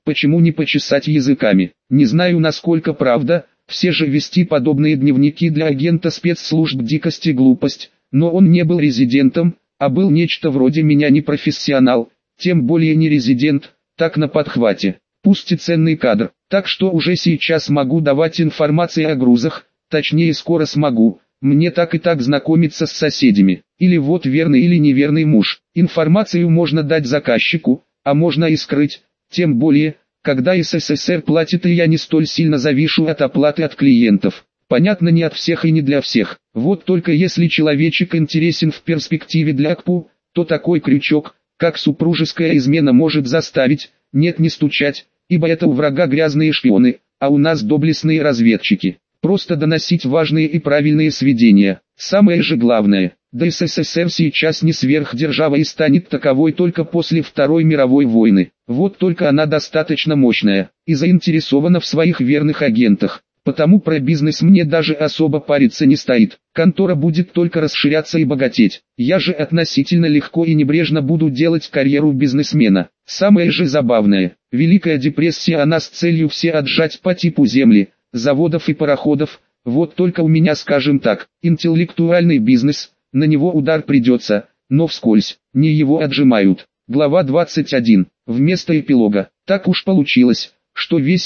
почему не почесать языками? Не знаю, насколько правда, все же вести подобные дневники для агента спецслужб дикость и глупость, но он не был резидентом, а был нечто вроде меня, не профессионал, тем более не резидент, так на подхвате. Пусть и ценный кадр, так что уже сейчас могу давать информацию о грузах, точнее скоро смогу, мне так и так знакомиться с соседями. Или вот верный или неверный муж. Информацию можно дать заказчику, а можно и скрыть, тем более, когда СССР платит и я не столь сильно завишу от оплаты от клиентов. Понятно, не от всех и не для всех. Вот только если человечек интересен в перспективе для КПУ, то такой крючок, как супружеская измена, может заставить, нет, не стучать, ибо это у врага грязные шпионы, а у нас доблестные разведчики. Просто доносить важные и правильные сведения. Самое же главное, да СССР сейчас не сверхдержава и станет таковой только после Второй мировой войны. Вот только она достаточно мощная и заинтересована в своих верных агентах. Потому про бизнес мне даже особо париться не стоит. Контора будет только расширяться и богатеть. Я же относительно легко и небрежно буду делать карьеру бизнесмена. Самое же забавное, Великая депрессия, она с целью все отжать по типу земли, заводов и пароходов. Вот только у меня, скажем так, интеллектуальный бизнес, на него удар придется, но вскользь, не его отжимают. Глава 21. Вместо эпилога. Так уж получилось, что весь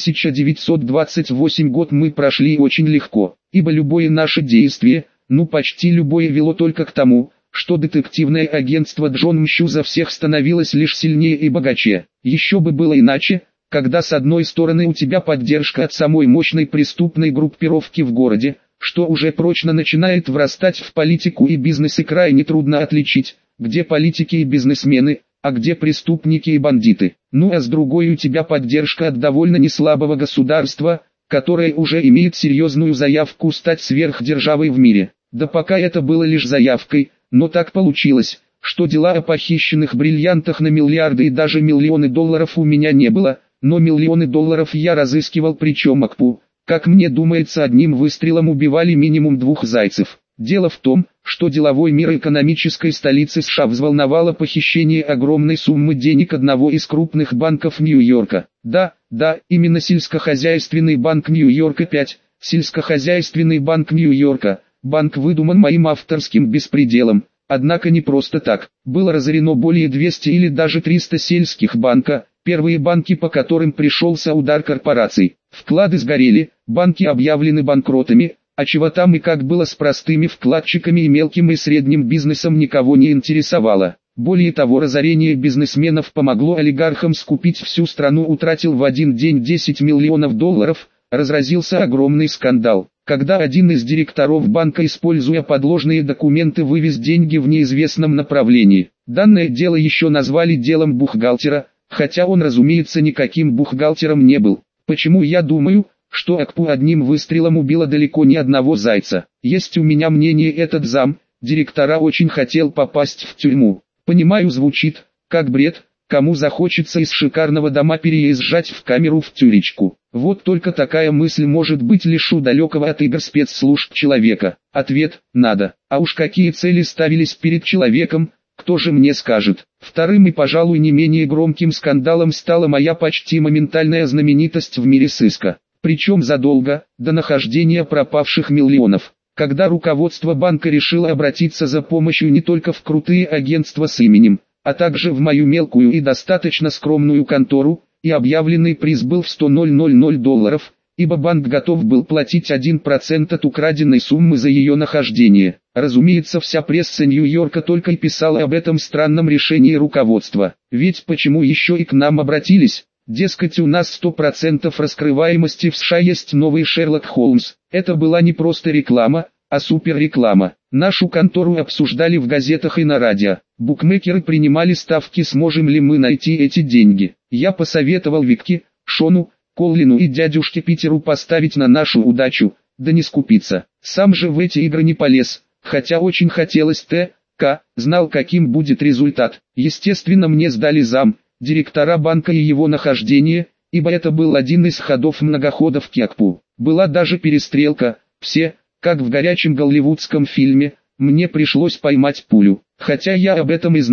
1928 год мы прошли очень легко, ибо любое наше действие, ну почти любое, вело только к тому, что детективное агентство Джон Мщу за всех становилось лишь сильнее и богаче. Еще бы было иначе, когда с одной стороны у тебя поддержка от самой мощной преступной группировки в городе, что уже прочно начинает врастать в политику и бизнес, и крайне трудно отличить, где политики и бизнесмены, а где преступники и бандиты. Ну а с другой у тебя поддержка от довольно неслабого государства, которое уже имеет серьезную заявку стать сверхдержавой в мире. Да пока это было лишь заявкой, но так получилось, что дела о похищенных бриллиантах на миллиарды и даже миллионы долларов у меня не было, но миллионы долларов я разыскивал, причем АКПУ, как мне думается, одним выстрелом убивали минимум 2 зайцев. Дело в том, что деловой мир экономической столицы США взволновало похищение огромной суммы денег одного из крупных банков Нью-Йорка. Да, именно сельскохозяйственный банк Нью-Йорка 5, сельскохозяйственный банк Нью-Йорка. Банк выдуман моим авторским беспределом, однако не просто так. Было разорено более 200 или даже 300 сельских банка, первые банки, по которым пришелся удар корпораций. Вклады сгорели, банки объявлены банкротами, а чего там и как было с простыми вкладчиками и мелким и средним бизнесом, никого не интересовало. Более того, разорение бизнесменов помогло олигархам скупить всю страну, утратил в один день 10 миллионов долларов, разразился огромный скандал. Когда один из директоров банка, используя подложные документы, вывез деньги в неизвестном направлении. Данное дело еще назвали делом бухгалтера, хотя он, разумеется, никаким бухгалтером не был. Почему я думаю, что АКПУ одним выстрелом убила далеко не одного зайца? Есть у меня мнение, этот зам директора очень хотел попасть в тюрьму. Понимаю, звучит как бред, кому захочется из шикарного дома переезжать в камеру в тюречку. Вот только такая мысль может быть лишь у далекого от игр спецслужб человека. Ответ – надо. А уж какие цели ставились перед человеком, кто же мне скажет? Вторым и, пожалуй, не менее громким скандалом стала моя почти моментальная знаменитость в мире сыска. Причем задолго до нахождения пропавших миллионов. Когда руководство банка решило обратиться за помощью не только в крутые агентства с именем, а также в мою мелкую и достаточно скромную контору, и объявленный приз был в 100 000 долларов, ибо банк готов был платить 1% от украденной суммы за ее нахождение. Разумеется, вся пресса Нью-Йорка только и писала об этом странном решении руководства. Ведь почему еще и к нам обратились? Дескать, у нас 100% раскрываемости в США, есть новый Шерлок Холмс. Это была не просто реклама, а суперреклама. Нашу контору обсуждали в газетах и на радио. Букмекеры принимали ставки, сможем ли мы найти эти деньги. Я посоветовал Викке, Шону, Коллину и дядюшке Питеру поставить на нашу удачу, да не скупиться. Сам же в эти игры не полез, хотя очень хотелось. Знал, каким будет результат. Естественно, мне сдали зам директора банка и его нахождение, ибо это был один из ходов многоходовки АКПУ. Была даже перестрелка, все, как в горячем голливудском фильме, мне пришлось поймать пулю. Хотя я об этом и знал,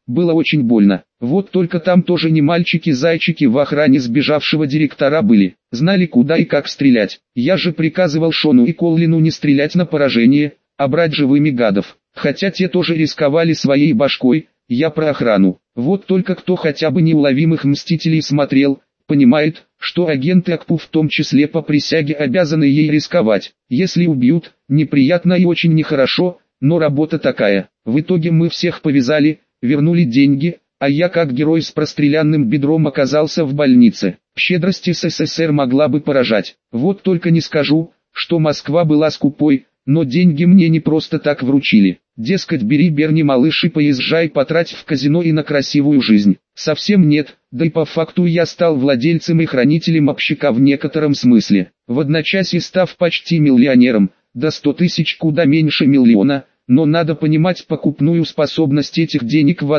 было очень больно. Вот только там тоже не мальчики-зайчики в охране сбежавшего директора были, знали куда и как стрелять. Я же приказывал Шону и Коллину не стрелять на поражение, а брать живыми гадов, хотя те тоже рисковали своей башкой, я про охрану. Вот только кто хотя бы неуловимых мстителей смотрел, понимает, что агенты АКПУ в том числе по присяге обязаны ей рисковать. Если убьют, неприятно и очень нехорошо, но работа такая. В итоге мы всех повязали, вернули деньги, а я как герой с простреленным бедром оказался в больнице. Щедрость СССР могла бы поражать. Вот только не скажу, что Москва была скупой, но деньги мне не просто так вручили. Дескать, бери Берни, малыш, и поезжай потрать в казино и на красивую жизнь. Совсем нет, да и по факту я стал владельцем и хранителем общака в некотором смысле. В одночасье став почти миллионером, до 100 тысяч куда меньше миллиона, но надо понимать покупную способность этих денег в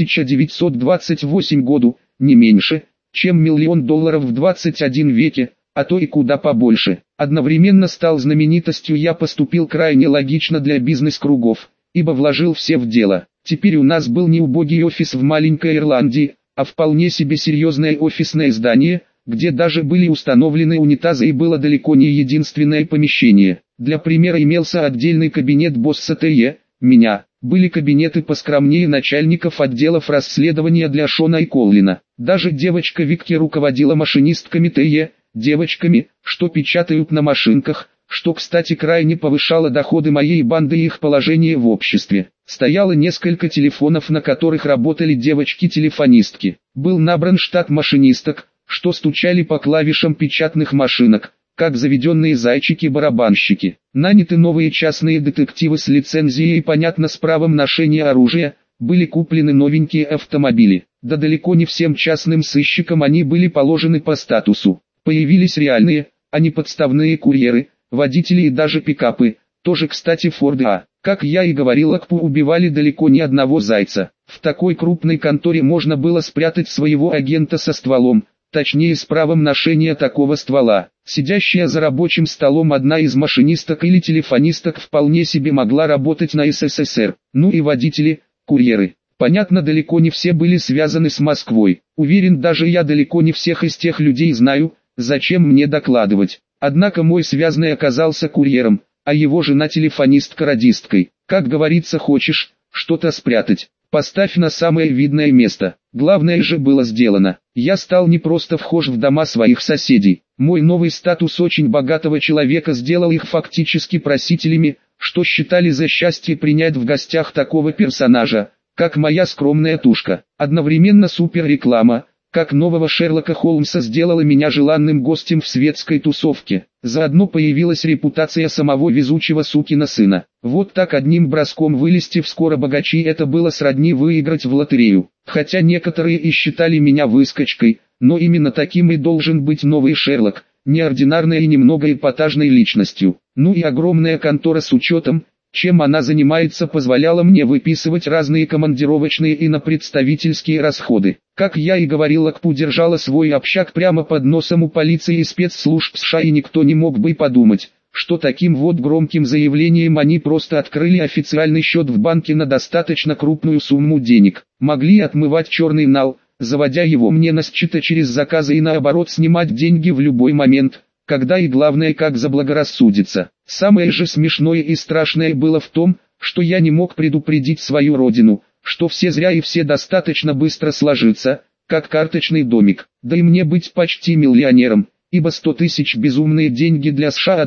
1928 году, не меньше, чем $1 миллион в 21 веке, а то и куда побольше. Одновременно стал знаменитостью я поступил крайне логично для бизнес-кругов, ибо вложил все в дело. Теперь у нас был не убогий офис в маленькой Ирландии, а вполне себе серьезное офисное здание, где даже были установлены унитазы и было далеко не единственное помещение. Для примера имелся отдельный кабинет босса ТЕ, меня, были кабинеты поскромнее начальников отделов расследования для Шона и Коллина. Даже девочка Викки руководила машинистками ТЕ, девочками, что печатают на машинках, что, кстати, крайне повышало доходы моей банды и их положение в обществе. Стояло несколько телефонов, на которых работали девочки-телефонистки. Был набран штат машинисток, что стучали по клавишам печатных машинок, как заведенные зайчики-барабанщики. Наняты новые частные детективы с лицензией и, понятно, с правом ношения оружия, были куплены новенькие автомобили. Да далеко не всем частным сыщикам они были положены по статусу. Появились реальные, а не подставные курьеры, водители и даже пикапы, тоже, кстати, Форды А. Как я и говорил, АКПУ убивали далеко не одного зайца. В такой крупной конторе можно было спрятать своего агента со стволом, точнее с правом ношения такого ствола. Сидящая за рабочим столом одна из машинисток или телефонисток вполне себе могла работать на СССР. Ну и водители, курьеры. Понятно, далеко не все были связаны с Москвой. Уверен, даже я далеко не всех из тех людей знаю, зачем мне докладывать. Однако мой связанный оказался курьером, а его жена телефонистка-радисткой. Как говорится, хочешь что-то спрятать, поставь на самое видное место. Главное же было сделано. Я стал не просто вхож в дома своих соседей. Мой новый статус очень богатого человека сделал их фактически просителями, что считали за счастье принять в гостях такого персонажа, как моя скромная тушка. Одновременно суперреклама, как нового Шерлока Холмса, сделала меня желанным гостем в светской тусовке. Заодно появилась репутация самого везучего сукина сына. Вот так одним броском вылезти в «Скоро богачи» — это было сродни выиграть в лотерею. Хотя некоторые и считали меня выскочкой, но именно таким и должен быть новый Шерлок, неординарной и немного эпатажной личностью. Ну и огромная контора с учетом, чем она занимается, позволяла мне выписывать разные командировочные и на представительские расходы. Как я и говорил, АКПУ держала свой общак прямо под носом у полиции и спецслужб США, и никто не мог бы подумать, что таким вот громким заявлением они просто открыли официальный счет в банке на достаточно крупную сумму денег. Могли отмывать черный нал, заводя его мне на счета через заказы и наоборот снимать деньги в любой момент, когда и главное как заблагорассудится. Самое же смешное и страшное было в том, что я не мог предупредить свою родину, что все зря и все достаточно быстро сложится, как карточный домик. Да и мне быть почти миллионером, ибо 100 тысяч безумные деньги для США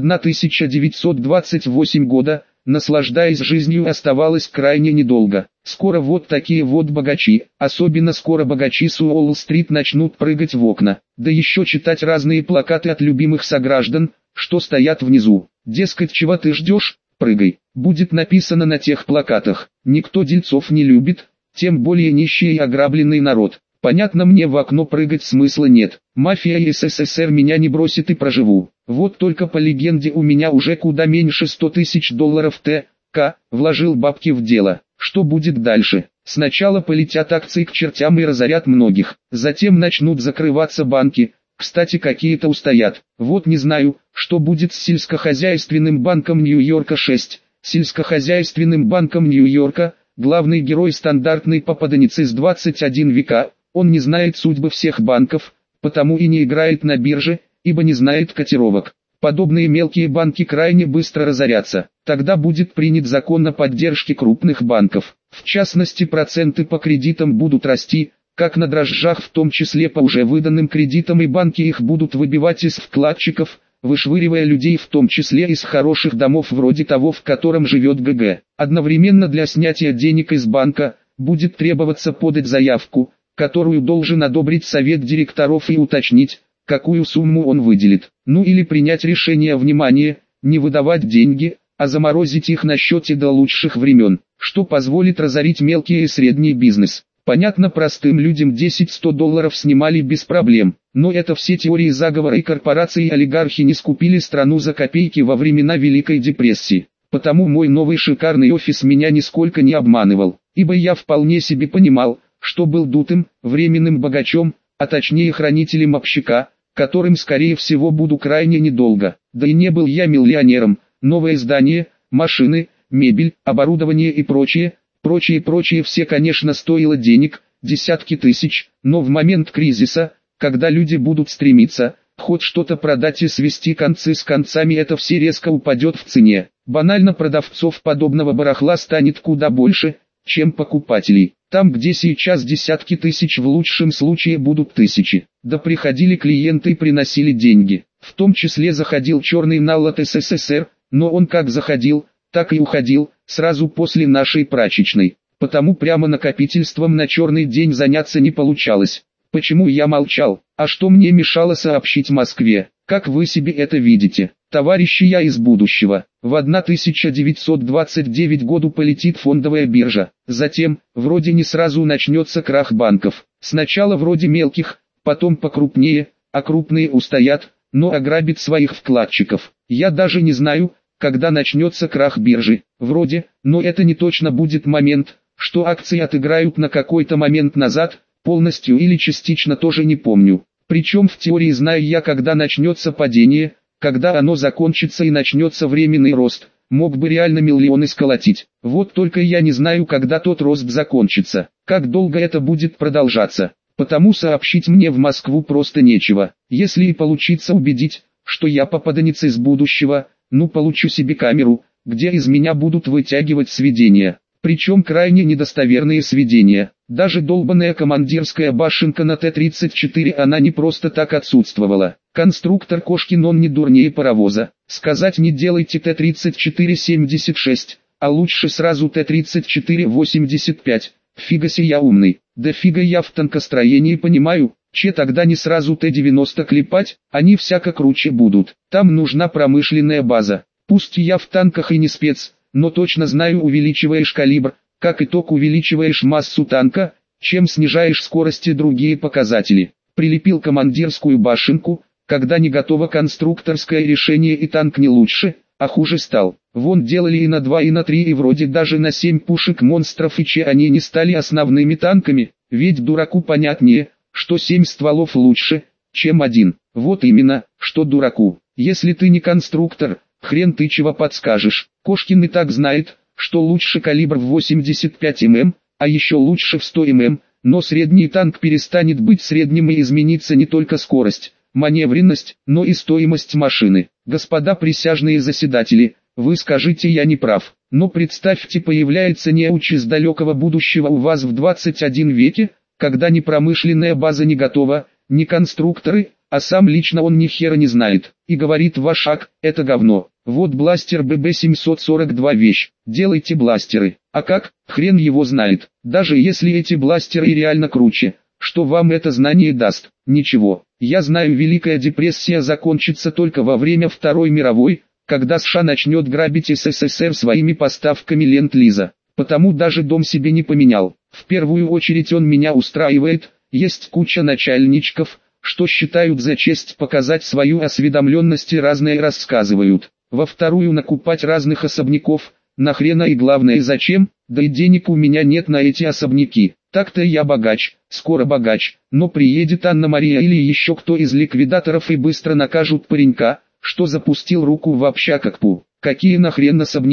1928 года, наслаждаясь жизнью, оставалось крайне недолго. Скоро вот такие вот богачи, особенно скоро богачи с Уолл-стрит, начнут прыгать в окна, да еще читать разные плакаты от любимых сограждан, что стоят внизу. Дескать, чего ты ждешь, прыгай. Будет написано на тех плакатах. Никто дельцов не любит, тем более нищий и ограбленный народ. Понятно, мне в окно прыгать смысла нет. Мафия и СССР меня не бросит и проживу. Вот только по легенде у меня уже куда меньше 100 тысяч долларов ТК, вложил бабки в дело. Что будет дальше? Сначала полетят акции к чертям и разорят многих. Затем начнут закрываться банки. Кстати, какие-то устоят. Вот не знаю, что будет с сельскохозяйственным банком Нью-Йорка 6. Сельскохозяйственным банком Нью-Йорка, главный герой стандартный попаданец из 21 века, он не знает судьбы всех банков, потому и не играет на бирже, ибо не знает котировок. Подобные мелкие банки крайне быстро разорятся. Тогда будет принят закон о поддержке крупных банков. В частности, проценты по кредитам будут расти, как на дрожжах, в том числе по уже выданным кредитам, и банки их будут выбивать из вкладчиков, вышвыривая людей в том числе из хороших домов вроде того, в котором живет ГГ. Одновременно для снятия денег из банка будет требоваться подать заявку, которую должен одобрить совет директоров и уточнить, какую сумму он выделит. Ну или принять решение, внимание, не выдавать деньги, а заморозить их на счете до лучших времен, что позволит разорить мелкий и средний бизнес. Понятно, простым людям 10-100 долларов снимали без проблем, но это все теории заговора, и корпорации и олигархи не скупили страну за копейки во времена Великой депрессии. Потому мой новый шикарный офис меня нисколько не обманывал, ибо я вполне себе понимал, что был дутым, временным богачом, а точнее хранителем общака, которым скорее всего буду крайне недолго. Да и не был я миллионером. Новое здание, машины, мебель, оборудование и прочее все, конечно, стоило денег, десятки тысяч, но в момент кризиса, когда люди будут стремиться хоть что-то продать и свести концы с концами, это все резко упадет в цене. Банально продавцов подобного барахла станет куда больше, чем покупателей. Там, где сейчас десятки тысяч, в лучшем случае будут тысячи. Да приходили клиенты и приносили деньги. В том числе заходил черный налог СССР, но он как заходил, так и уходил, сразу после нашей прачечной. Потому прямо накопительством на черный день заняться не получалось. Почему я молчал? А что мне мешало сообщить Москве? Как вы себе это видите? Товарищи, я из будущего. В 1929 году полетит фондовая биржа. Затем, вроде не сразу начнется крах банков. Сначала вроде мелких, потом покрупнее, а крупные устоят, но ограбят своих вкладчиков. Я даже не знаю, когда начнется крах биржи. Вроде, но это не точно будет момент, что акции отыграют на какой-то момент назад, полностью или частично тоже не помню. Причем в теории знаю я, когда начнется падение, когда оно закончится и начнется временный рост, мог бы реально миллионы сколотить. Вот только я не знаю, когда тот рост закончится, как долго это будет продолжаться. Потому сообщить мне в Москву просто нечего. Если и получится убедить, что я попаданец из будущего, ну получу себе камеру, где из меня будут вытягивать сведения. Причем крайне недостоверные сведения. Даже долбаная командирская башенка на Т-34, она не просто так отсутствовала. Конструктор Кошкин, он не дурнее паровоза. Сказать: не делайте Т-34-76, а лучше сразу Т-34-85. Фига се я умный. Да фига я в танкостроении понимаю. Че тогда не сразу Т-90 клепать, они всяко круче будут. Там нужна промышленная база. Пусть я в танках и не спец, но точно знаю, увеличиваешь калибр, как итог увеличиваешь массу танка, чем снижаешь скорость и другие показатели. Прилепил командирскую башенку, когда не готово конструкторское решение, и танк не лучше, а хуже стал. Вон делали и на 2, и на 3, и вроде даже на 7 пушек монстров, и че они не стали основными танками, ведь дураку понятнее, что 7 стволов лучше, чем 1. Вот именно, что дураку. Если ты не конструктор, хрен ты чего подскажешь. Кошкин и так знает, что лучше калибр в 85 мм, а еще лучше в 100 мм, но средний танк перестанет быть средним и изменится не только скорость, маневренность, но и стоимость машины. Господа присяжные заседатели, вы скажите, я не прав, но представьте, появляется неуч из далекого будущего у вас в 21 веке, когда ни промышленная база не готова, ни конструкторы, а сам лично он ни хера не знает, и говорит: ваш ак, это говно. Вот бластер ББ-742 вещь, делайте бластеры. А как, хрен его знает. Даже если эти бластеры реально круче, что вам это знание даст? Ничего. Я знаю, Великая депрессия закончится только во время Второй мировой, когда США начнет грабить СССР своими поставками ленд-лиза. Потому даже дом себе не поменял. В первую очередь он меня устраивает, есть куча начальничков, что считают за честь показать свою осведомленность и разное рассказывают. Во вторую, накупать разных особняков, нахрена и главное зачем, да и денег у меня нет на эти особняки. Так-то я богач, скоро богач, но приедет Анна-Мария или еще кто из ликвидаторов и быстро накажут паренька, что запустил руку в общак АКПУ. Какие нахрен особняки?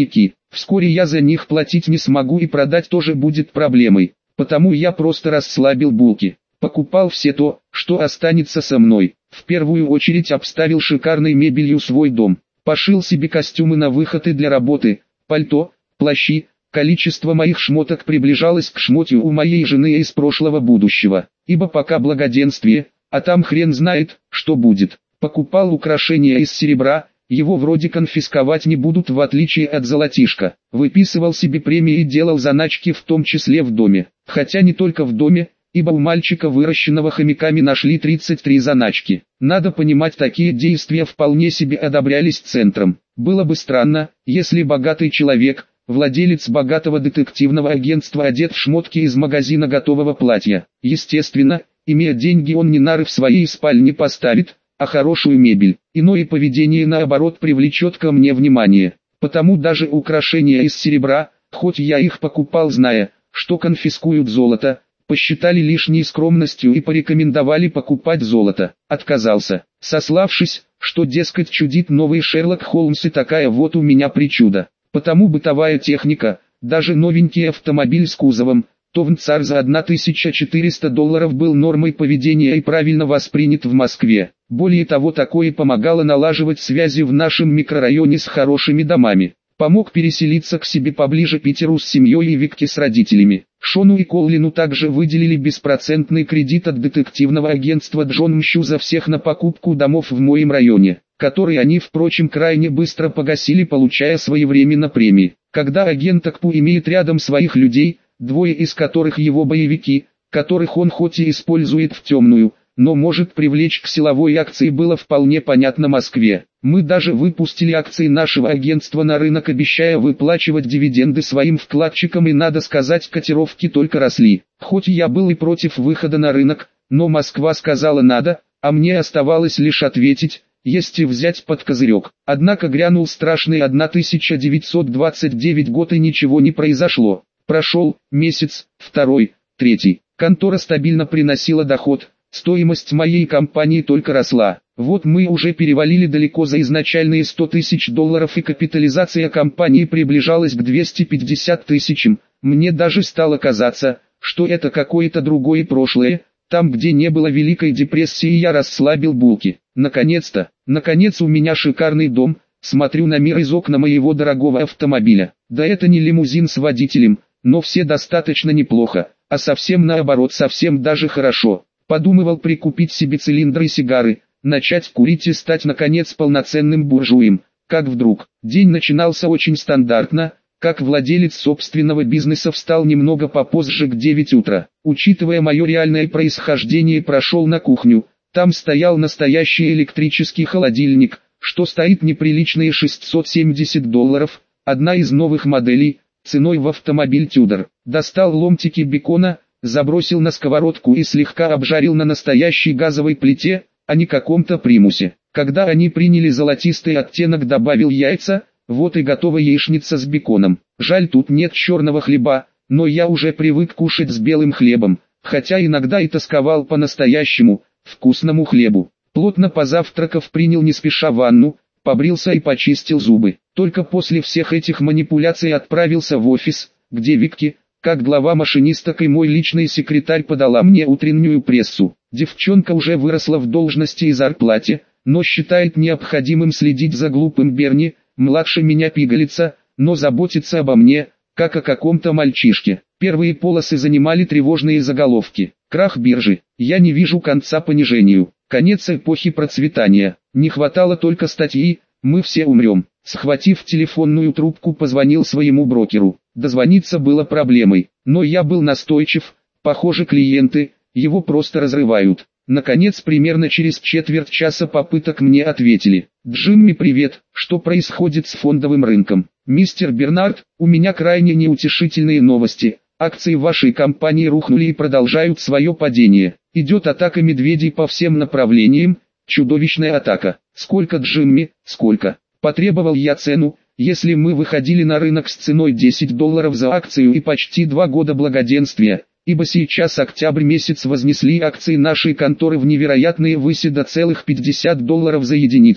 Вскоре я за них платить не смогу и продать тоже будет проблемой, потому я просто расслабил булки. Покупал все то, что останется со мной. В первую очередь обставил шикарной мебелью свой дом. Пошил себе костюмы на выход и для работы, пальто, плащи. Количество моих шмоток приближалось к шмотью у моей жены из прошлого будущего. Ибо пока благоденствие, а там хрен знает, что будет. Покупал украшения из серебра, его вроде конфисковать не будут в отличие от золотишка. Выписывал себе премии и делал заначки в том числе в доме. Хотя не только в доме, ибо у мальчика, выращенного хомяками, нашли 33 заначки. Надо понимать, такие действия вполне себе одобрялись центром. Было бы странно, если богатый человек, владелец богатого детективного агентства, одет в шмотки из магазина готового платья. Естественно, имея деньги, он не нары в своей спальне поставит, а хорошую мебель. Иное поведение наоборот привлечет ко мне внимание. Потому даже украшения из серебра, хоть я их покупал, зная, что конфискуют золото, посчитали лишней скромностью и порекомендовали покупать золото. Отказался, сославшись, что дескать чудит новый Шерлок Холмс и такая вот у меня причуда. Потому бытовая техника, даже новенький автомобиль с кузовом, Товнцар за $1400 был нормой поведения и правильно воспринят в Москве. Более того, такое помогало налаживать связи в нашем микрорайоне с хорошими домами. Помог переселиться к себе поближе Питеру с семьей и Викке с родителями. Шону и Коллину также выделили беспроцентный кредит от детективного агентства Джон Мщу за всех на покупку домов в моем районе, который они, впрочем, крайне быстро погасили, получая своевременно премии. Когда агент АКПУ имеет рядом своих людей, двое из которых его боевики, которых он хоть и использует в темную, но может привлечь к силовой акции, было вполне понятно Москве. Мы даже выпустили акции нашего агентства на рынок, обещая выплачивать дивиденды своим вкладчикам, и надо сказать, котировки только росли. Хоть я был и против выхода на рынок, но Москва сказала надо, а мне оставалось лишь ответить, есть и взять под козырек. Однако грянул страшный 1929 год и ничего не произошло. Прошел месяц, второй, третий. Контора стабильно приносила доход. Стоимость моей компании только росла. Вот мы уже перевалили далеко за изначальные $100 тысяч, и капитализация компании приближалась к 250 тысячам. Мне даже стало казаться, что это какое-то другое прошлое. Там, где не было Великой депрессии, я расслабил булки. Наконец у меня шикарный дом. Смотрю на мир из окна моего дорогого автомобиля. Да это не лимузин с водителем, но все достаточно неплохо, а совсем наоборот, совсем даже хорошо. Подумывал прикупить себе цилиндры и сигары, начать курить и стать наконец полноценным буржуем. Как вдруг, день начинался очень стандартно. Как владелец собственного бизнеса встал немного попозже, к 9 утра. Учитывая мое реальное происхождение, прошел на кухню. Там стоял настоящий электрический холодильник, что стоит неприличные $670, одна из новых моделей, ценой в автомобиль Тюдор. Достал ломтики бекона, забросил на сковородку и слегка обжарил на настоящей газовой плите, а не каком-то примусе. Когда они приняли золотистый оттенок, добавил яйца. Вот и готова яичница с беконом. Жаль, тут нет черного хлеба, но я уже привык кушать с белым хлебом, хотя иногда и тосковал по настоящему, вкусному хлебу. Плотно позавтракав, принял не спеша ванну, побрился и почистил зубы. Только после всех этих манипуляций отправился в офис, где Викки, как глава машинисток и мой личный секретарь, подала мне утреннюю прессу. Девчонка уже выросла в должности и зарплате, но считает необходимым следить за глупым Берни, младше меня пигалица, но заботится обо мне, как о каком-то мальчишке. Первые полосы занимали тревожные заголовки. Крах биржи. Я не вижу конца понижению. Конец эпохи процветания. Не хватало только статьи «Мы все умрем». Схватив телефонную трубку, позвонил своему брокеру. Дозвониться было проблемой, но я был настойчив. Похоже, клиенты его просто разрывают. Наконец, примерно через четверть часа попыток, мне ответили. «Джимми, привет, что происходит с фондовым рынком?» «Мистер Бернард, у меня крайне неутешительные новости. Акции вашей компании рухнули и продолжают свое падение. Идет атака медведей по всем направлениям, чудовищная атака». «Сколько, Джимми, сколько?» Потребовал я цену. Если мы выходили на рынок с ценой $10 за акцию и почти 2 года благоденствия, ибо сейчас октябрь месяц, вознесли акции нашей конторы в невероятные выси до целых $50 за единицу.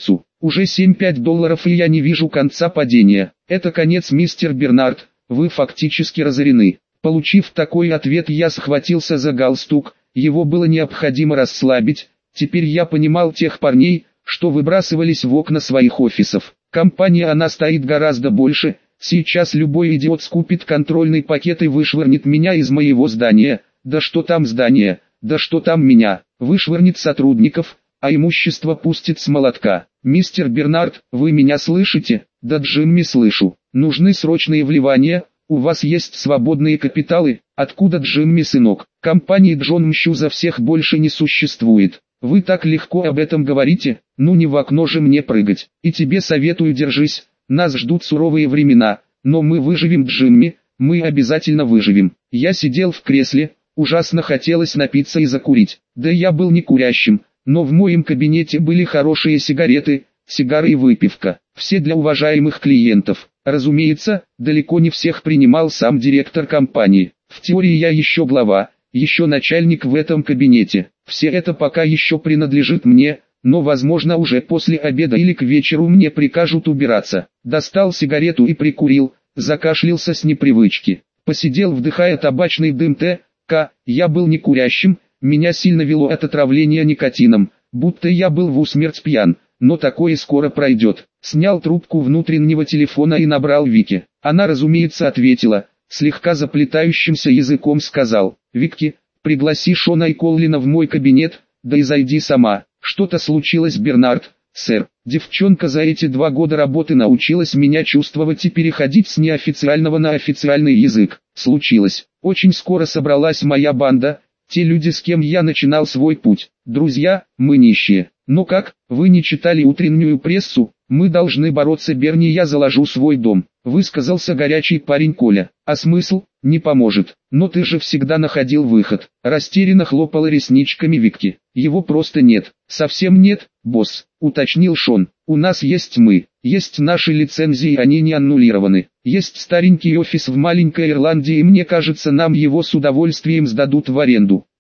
Уже $7-5 и я не вижу конца падения. Это конец, мистер Бернард, вы фактически разорены. Получив такой ответ, я схватился за галстук, его было необходимо расслабить. Теперь я понимал тех парней, что выбрасывались в окна своих офисов. Компания она стоит гораздо больше. Сейчас любой идиот скупит контрольный пакет и вышвырнет меня из моего здания. Да что там здание, да что там меня, вышвырнет сотрудников, а имущество пустит с молотка. Мистер Бернард, вы меня слышите? Да, Джимми, слышу. Нужны срочные вливания. У вас есть свободные капиталы? Откуда, Джимми, сынок? Компании Джон Мщу за всех больше не существует. Вы так легко об этом говорите, ну не в окно же мне прыгать. И тебе советую, держись, нас ждут суровые времена, но мы выживем, Джимми, мы обязательно выживем. Я сидел в кресле, ужасно хотелось напиться и закурить. Да я был не курящим, но в моем кабинете были хорошие сигареты, сигары и выпивка, все для уважаемых клиентов. Разумеется, далеко не всех принимал сам директор компании. В теории я еще глава, еще начальник в этом кабинете. Все это пока еще принадлежит мне, но возможно уже после обеда или к вечеру мне прикажут убираться. Достал сигарету и прикурил, закашлялся с непривычки. Посидел, вдыхая табачный дым ТК, я был не курящим, меня сильно вело от отравления никотином, будто я был в усмерть пьян, но такое скоро пройдет. Снял трубку внутреннего телефона и набрал Вики. Она, разумеется, ответила, слегка заплетающимся языком сказал: «Викки, пригласи Шона и Коллина в мой кабинет, да и зайди сама». «Что-то случилось, Бернард?» «Сэр, девчонка за эти 2 года работы научилась меня чувствовать и переходить с неофициального на официальный язык. Случилось. Очень скоро собралась моя банда, те люди, с кем я начинал свой путь. Друзья, мы нищие. Но как, вы не читали утреннюю прессу? Мы должны бороться, Берни, я заложу свой дом», высказался горячий парень Коля. «А смысл? Не поможет. Но ты же всегда находил выход». Растерянно хлопала ресничками Викки. «Его просто нет». «Совсем нет, босс», уточнил Шон. «У нас есть мы, есть наши лицензии, они не аннулированы. Есть старенький офис в маленькой Ирландии, и мне кажется, нам его с удовольствием сдадут в аренду.